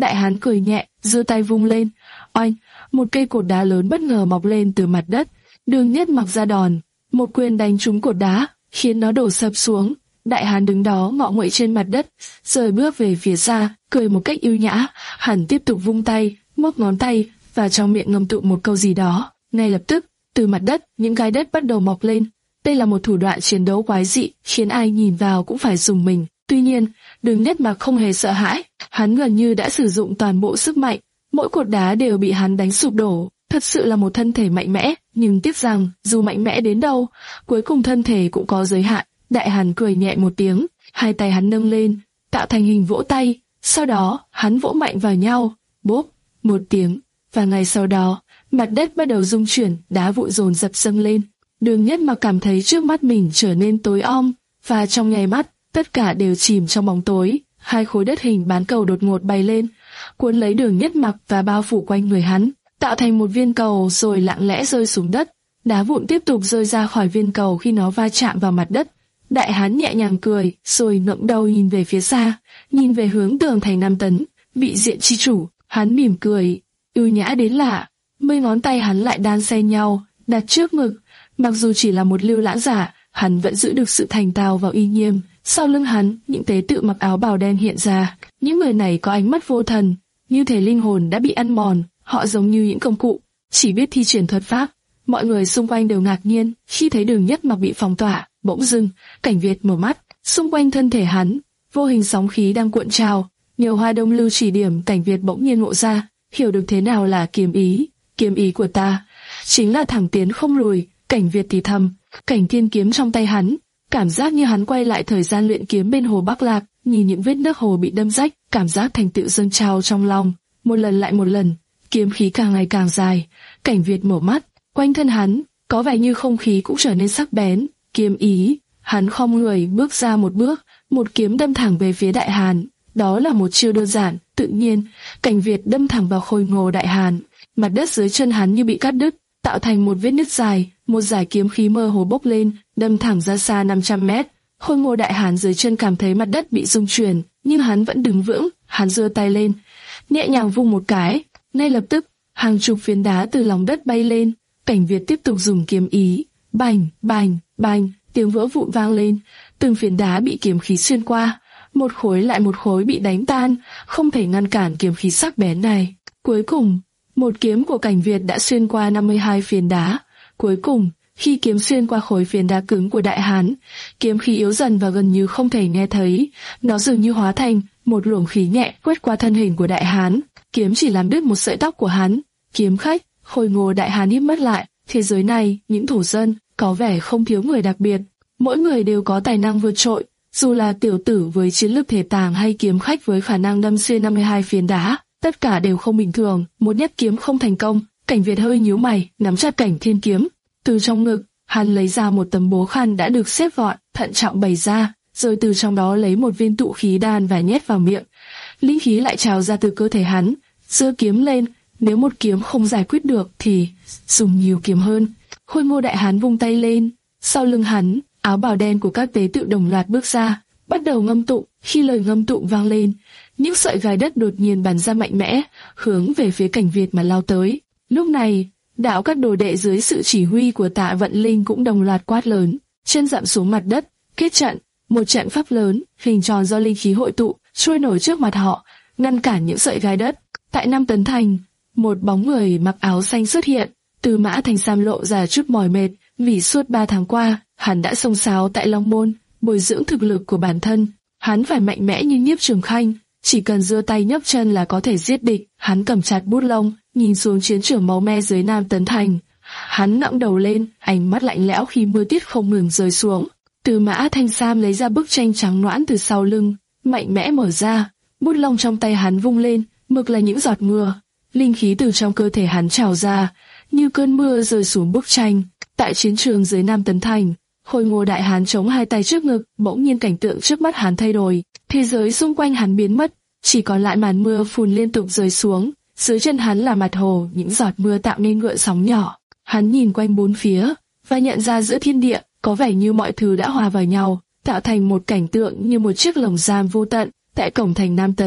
Đại hán cười nhẹ, giơ tay vung lên. Oanh, một cây cột đá lớn bất ngờ mọc lên từ mặt đất. Đường Nhất Mặc ra đòn, một quyền đánh trúng cột đá, khiến nó đổ sập xuống. Đại hán đứng đó ngọ nguậy trên mặt đất, rời bước về phía xa, cười một cách yêu nhã. Hắn tiếp tục vung tay, móc ngón tay và trong miệng ngâm tụng một câu gì đó. Ngay lập tức, từ mặt đất, những gai đất bắt đầu mọc lên. Đây là một thủ đoạn chiến đấu quái dị, khiến ai nhìn vào cũng phải rùng mình. Tuy nhiên, Đường Nhất Mặc không hề sợ hãi, hắn gần như đã sử dụng toàn bộ sức mạnh, mỗi cột đá đều bị hắn đánh sụp đổ. Thật sự là một thân thể mạnh mẽ, nhưng tiếc rằng, dù mạnh mẽ đến đâu, cuối cùng thân thể cũng có giới hạn. Đại hán cười nhẹ một tiếng, hai tay hắn nâng lên, tạo thành hình vỗ tay, sau đó, hắn vỗ mạnh vào nhau, bốp, một tiếng, và ngay sau đó, mặt đất bắt đầu rung chuyển, đá vụn dồn dập dâng lên. Đường Nhất Mặc cảm thấy trước mắt mình trở nên tối om, và trong nháy mắt, tất cả đều chìm trong bóng tối. Hai khối đất hình bán cầu đột ngột bay lên, cuốn lấy Đường Nhất Mặc và bao phủ quanh người hắn, tạo thành một viên cầu rồi lặng lẽ rơi xuống đất. Đá vụn tiếp tục rơi ra khỏi viên cầu khi nó va chạm vào mặt đất. Đại hán nhẹ nhàng cười, rồi ngẩng đầu nhìn về phía xa, nhìn về hướng tường thành Nam Tấn, vị diện chi chủ. Hắn mỉm cười, ưu nhã đến lạ. Mấy ngón tay hắn lại đan xen nhau, đặt trước ngực. Mặc dù chỉ là một lưu lãng giả, hắn vẫn giữ được sự thành thạo và uy nghiêm. Sau lưng hắn, những tế tự mặc áo bào đen hiện ra. Những người này có ánh mắt vô thần, như thể linh hồn đã bị ăn mòn. Họ giống như những công cụ, chỉ biết thi triển thuật pháp. Mọi người xung quanh đều ngạc nhiên khi thấy Đường Nhất Mặc bị phong tỏa. Bỗng dưng, Cảnh Việt mở mắt, xung quanh thân thể hắn, vô hình sóng khí đang cuộn trào. Nhiều hoa đông lưu chỉ điểm, Cảnh Việt bỗng nhiên ngộ ra, hiểu được thế nào là kiếm ý. Kiếm ý của ta chính là thẳng tiến không lùi. Cảnh Việt thì thầm, cảnh thiên kiếm trong tay hắn, cảm giác như hắn quay lại thời gian luyện kiếm bên hồ Bắc Lạc, nhìn những vết nước hồ bị đâm rách, cảm giác thành tựu dâng trào trong lòng. Một lần lại một lần, kiếm khí càng ngày càng dài. Cảnh Việt mở mắt, quanh thân hắn có vẻ như không khí cũng trở nên sắc bén. Kiếm ý, hắn khom người bước ra một bước, một kiếm đâm thẳng về phía Đại hán. Đó là một chiêu đơn giản, tự nhiên. Cảnh Việt đâm thẳng vào khôi ngô Đại hán. Mặt đất dưới chân hắn như bị cắt đứt, tạo thành một vết nứt dài. Một dải kiếm khí mơ hồ bốc lên, đâm thẳng ra xa năm trăm mét. Khôi ngô Đại hán dưới chân cảm thấy mặt đất bị rung chuyển, nhưng hắn vẫn đứng vững. Hắn giơ tay lên, nhẹ nhàng vung một cái, ngay lập tức hàng chục phiến đá từ lòng đất bay lên. Cảnh Việt tiếp tục dùng kiếm ý, bành, bành, bành, tiếng vỡ vụn vang lên. Từng phiến đá bị kiếm khí xuyên qua, một khối lại một khối bị đánh tan, không thể ngăn cản kiếm khí sắc bén này. Cuối cùng, một kiếm của Cảnh Việt đã xuyên qua năm mươi hai phiến đá. Cuối cùng, khi kiếm xuyên qua khối phiến đá cứng của Đại hán, kiếm khí yếu dần và gần như không thể nghe thấy. Nó dường như hóa thành một luồng khí nhẹ quét qua thân hình của Đại hán. Kiếm chỉ làm đứt một sợi tóc của hắn. Kiếm khách, khôi ngô Đại hán híp mắt lại. Thế giới này, những thổ dân có vẻ không thiếu người đặc biệt. Mỗi người đều có tài năng vượt trội. Dù là tiểu tử với chiến lược thể tàng hay kiếm khách với khả năng đâm xuyên năm mươi hai phiến đá, tất cả đều không bình thường. Một nhát kiếm không thành công. Cảnh Việt hơi nhíu mày, nắm chặt cảnh thiên kiếm. Từ trong ngực, hắn lấy ra một tấm bố khăn đã được xếp gọn, thận trọng bày ra, rồi từ trong đó lấy một viên tụ khí đan và nhét vào miệng. Linh khí lại trào ra từ cơ thể hắn. Giơ kiếm lên, nếu một kiếm không giải quyết được thì dùng nhiều kiếm hơn. Khôi ngô Đại hán vung tay lên, sau lưng hắn, áo bào đen của các tế tự đồng loạt bước ra, bắt đầu ngâm tụng. Khi lời ngâm tụng vang lên, những sợi gai đất đột nhiên bắn ra mạnh mẽ, hướng về phía Cảnh Việt mà lao tới. Lúc này, đạo các đồ đệ dưới sự chỉ huy của Tạ Vận Linh cũng đồng loạt quát lớn, chân dậm xuống mặt đất, kết trận. Một trận pháp lớn, hình tròn do linh khí hội tụ, trôi nổi trước mặt họ, ngăn cản những sợi gai đất. Tại Nam Tấn Thành, một bóng người mặc áo xanh xuất hiện. Từ Mã Thành Sam lộ ra chút mỏi mệt, vì suốt ba tháng qua, hắn đã xông xáo tại Long Môn, bồi dưỡng thực lực của bản thân. Hắn phải mạnh mẽ như Nhiếp Trường Khanh, chỉ cần giơ tay nhấc chân là có thể giết địch. Hắn cầm chặt bút lông, nhìn xuống chiến trường máu me dưới Nam Tấn Thành. Hắn ngẩng đầu lên, ánh mắt lạnh lẽo khi mưa tiết không ngừng rơi xuống. Từ Mã Thanh Sam lấy ra bức tranh trắng nõn từ sau lưng, mạnh mẽ mở ra. Bút lông trong tay hắn vung lên, mực là những giọt mưa. Linh khí từ trong cơ thể hắn trào ra, như cơn mưa rơi xuống bức tranh. Tại chiến trường dưới Nam Tấn Thành, Khôi ngô Đại hán chống hai tay trước ngực, bỗng nhiên cảnh tượng trước mắt hắn thay đổi. Thế giới xung quanh hắn biến mất, chỉ còn lại màn mưa phùn liên tục rơi xuống. Dưới chân hắn là mặt hồ, những giọt mưa tạo nên gợn sóng nhỏ. Hắn nhìn quanh bốn phía và nhận ra giữa thiên địa có vẻ như mọi thứ đã hòa vào nhau, tạo thành một cảnh tượng như một chiếc lồng giam vô tận. Tại cổng thành Nam Tấn,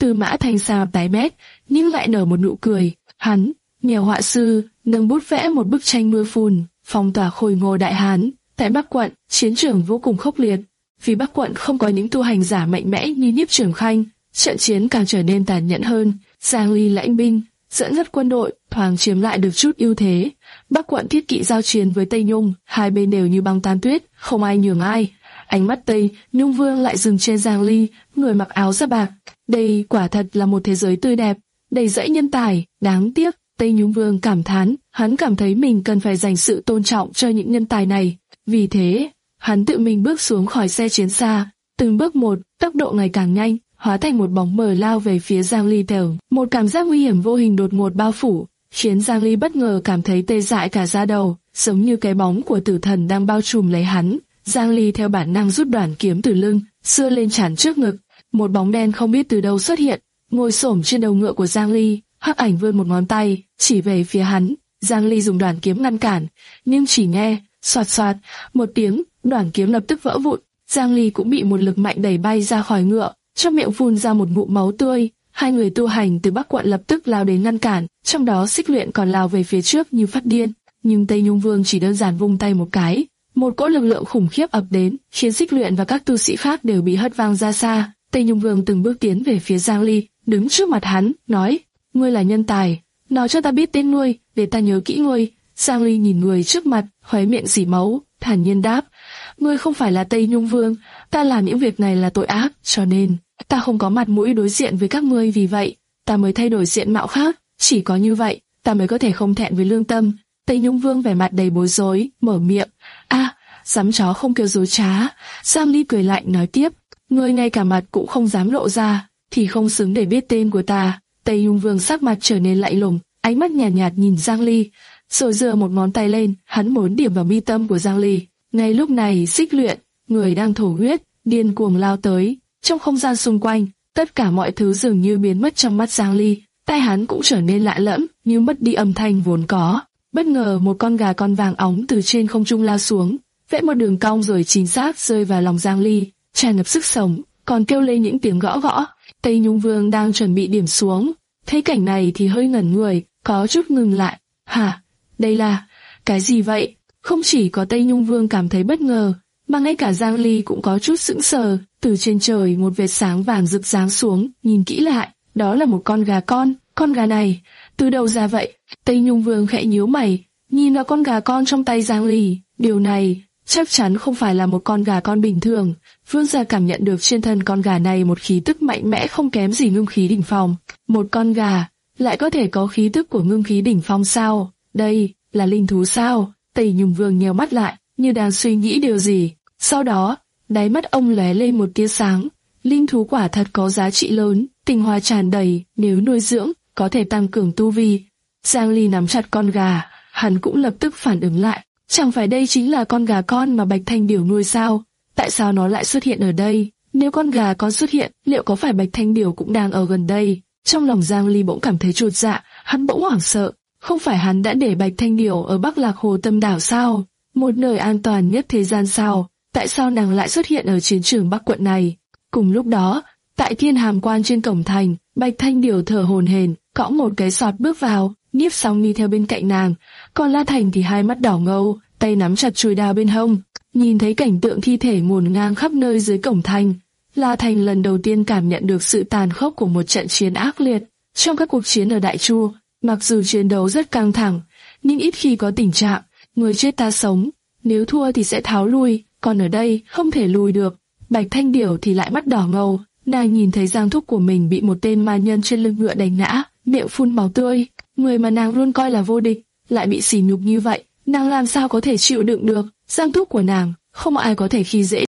Tư Mã Thanh Sa tái mét, nhưng lại nở một nụ cười. Hắn, nghèo họa sư, nâng bút vẽ một bức tranh mưa phùn, phong tỏa khôi ngô Đại Hán. Tại Bắc Quận, chiến trường vô cùng khốc liệt. Vì Bắc Quận không có những tu hành giả mạnh mẽ như Nhiếp Trường Khanh, trận chiến càng trở nên tàn nhẫn hơn. Giang Ly lãnh binh, dẫn dắt quân đội, thoáng chiếm lại được chút ưu thế. Bắc Quận thiết kỵ giao chiến với Tây Nhung, hai bên đều như băng tan tuyết, không ai nhường ai. Ánh mắt Tây Nhung Vương lại dừng trên Giang Ly, người mặc áo da bạc. Đây quả thật là một thế giới tươi đẹp, đầy dẫy nhân tài. Đáng tiếc, Tây Nhung Vương cảm thán, hắn cảm thấy mình cần phải dành sự tôn trọng cho những nhân tài này. Vì thế, hắn tự mình bước xuống khỏi xe chiến xa, từng bước một, tốc độ ngày càng nhanh, hóa thành một bóng mờ lao về phía Giang Ly theo. Một cảm giác nguy hiểm vô hình đột ngột bao phủ, khiến Giang Ly bất ngờ cảm thấy tê dại cả da đầu, giống như cái bóng của tử thần đang bao trùm lấy hắn. Giang Ly theo bản năng rút đoạn kiếm từ lưng, xưa lên chắn trước ngực. Một bóng đen không biết từ đâu xuất hiện, ngồi xổm trên đầu ngựa của Giang Ly. Hắc ảnh vươn một ngón tay, chỉ về phía hắn. Giang Ly dùng đoạn kiếm ngăn cản, nhưng chỉ nghe xoạt xoạt một tiếng, đoạn kiếm lập tức vỡ vụn. Giang Ly cũng bị một lực mạnh đẩy bay ra khỏi ngựa, trong miệng phun ra một ngụm máu tươi. Hai người tu hành từ Bắc Quận lập tức lao đến ngăn cản, trong đó Xích Luyện còn lao về phía trước như phát điên. Nhưng Tây Nhung Vương chỉ đơn giản vung tay một cái, một cỗ lực lượng khủng khiếp ập đến, khiến Xích Luyện và các tu sĩ khác đều bị hất văng ra xa. Tây Nhung Vương từng bước tiến về phía Giang Ly, đứng trước mặt hắn, nói: "Ngươi là nhân tài, nói cho ta biết tên ngươi, để ta nhớ kỹ ngươi." Giang Ly nhìn người trước mặt, khóe miệng rỉ máu, thản nhiên đáp: "Ngươi không phải là Tây Nhung Vương, ta làm những việc này là tội ác, cho nên ta không có mặt mũi đối diện với các ngươi, vì vậy ta mới thay đổi diện mạo khác, chỉ có như vậy, ta mới có thể không thẹn với lương tâm." Tây Nhung Vương vẻ mặt đầy bối rối, mở miệng: "A, dám chó không kêu dối trá." Giang Ly cười lạnh nói tiếp: "Ngươi ngay cả mặt cũng không dám lộ ra, thì không xứng để biết tên của ta." Tây Nhung Vương sắc mặt trở nên lạnh lùng, ánh mắt nhàn nhạt, nhạt nhìn Giang Ly, rồi giơ một ngón tay lên, hắn muốn điểm vào mi tâm của Giang Ly. Ngay lúc này, Xích Luyện, người đang thổ huyết, điên cuồng lao tới. Trong không gian xung quanh, tất cả mọi thứ dường như biến mất trong mắt Giang Ly, tai hắn cũng trở nên lạ lẫm, như mất đi âm thanh vốn có. Bất ngờ một con gà con vàng óng từ trên không trung lao xuống, vẽ một đường cong rồi chính xác rơi vào lòng Giang Ly, tràn ngập sức sống, còn kêu lên những tiếng gõ gõ. Tây Nhung Vương đang chuẩn bị điểm xuống, thấy cảnh này thì hơi ngẩn người, có chút ngừng lại. Hả? Đây là cái gì vậy? Không chỉ có Tây Nhung Vương cảm thấy bất ngờ, mà ngay cả Giang Ly cũng có chút sững sờ. Từ trên trời một vệt sáng vàng rực giáng xuống, nhìn kỹ lại, đó là một con gà con. Con gà này từ đâu ra vậy? Tây Nhung Vương khẽ nhíu mày, nhìn vào con gà con trong tay Giang Ly. Điều này chắc chắn không phải là một con gà con bình thường. Vương gia cảm nhận được trên thân con gà này một khí tức mạnh mẽ không kém gì ngưng khí đỉnh phong. Một con gà lại có thể có khí tức của ngưng khí đỉnh phong sao? Đây là linh thú sao? Tây Nhung Vương nheo mắt lại, như đang suy nghĩ điều gì. Sau đó, đáy mắt ông lóe lên một tia sáng. Linh thú quả thật có giá trị lớn, tinh hoa tràn đầy, nếu nuôi dưỡng, có thể tăng cường tu vi. Giang Ly nắm chặt con gà, hắn cũng lập tức phản ứng lại. Chẳng phải đây chính là con gà con mà Bạch Thanh Điểu nuôi sao? Tại sao nó lại xuất hiện ở đây? Nếu con gà con xuất hiện, liệu có phải Bạch Thanh Điểu cũng đang ở gần đây? Trong lòng Giang Ly bỗng cảm thấy chột dạ, hắn bỗng hoảng sợ. Không phải hắn đã để Bạch Thanh Điểu ở Bắc Lạc Hồ Tâm Đảo sao? Một nơi an toàn nhất thế gian sao? Tại sao nàng lại xuất hiện ở chiến trường Bắc Quận này? Cùng lúc đó, tại Thiên Hàm Quan trên cổng thành, Bạch Thanh Điểu thở hổn hển, cõng một cái sọt bước vào. Nhiếp Sóng đi theo bên cạnh nàng, còn La Thành thì hai mắt đỏ ngầu, tay nắm chặt chuôi đao bên hông. Nhìn thấy cảnh tượng thi thể ngổn ngang khắp nơi dưới cổng thành, La Thành lần đầu tiên cảm nhận được sự tàn khốc của một trận chiến ác liệt. Trong các cuộc chiến ở Đại Chu, mặc dù chiến đấu rất căng thẳng, nhưng ít khi có tình trạng người chết ta sống, nếu thua thì sẽ tháo lui, còn ở đây không thể lùi được. Bạch Thanh Điểu thì lại mắt đỏ ngầu, nàng nhìn thấy Giang thúc của mình bị một tên ma nhân trên lưng ngựa đánh ngã, miệng phun máu tươi. Người mà nàng luôn coi là vô địch, lại bị sỉ nhục như vậy, nàng làm sao có thể chịu đựng được? Giang thúc của nàng, không ai có thể khi dễ.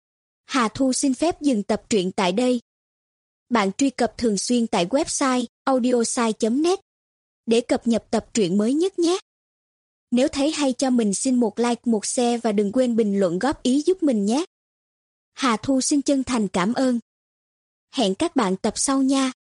Hà Thu xin phép dừng tập truyện tại đây. Bạn truy cập thường xuyên tại website audiosai chấm net để cập nhật tập truyện mới nhất nhé. Nếu thấy hay cho mình xin một like, một share và đừng quên bình luận góp ý giúp mình nhé. Hà Thu xin chân thành cảm ơn. Hẹn các bạn tập sau nha.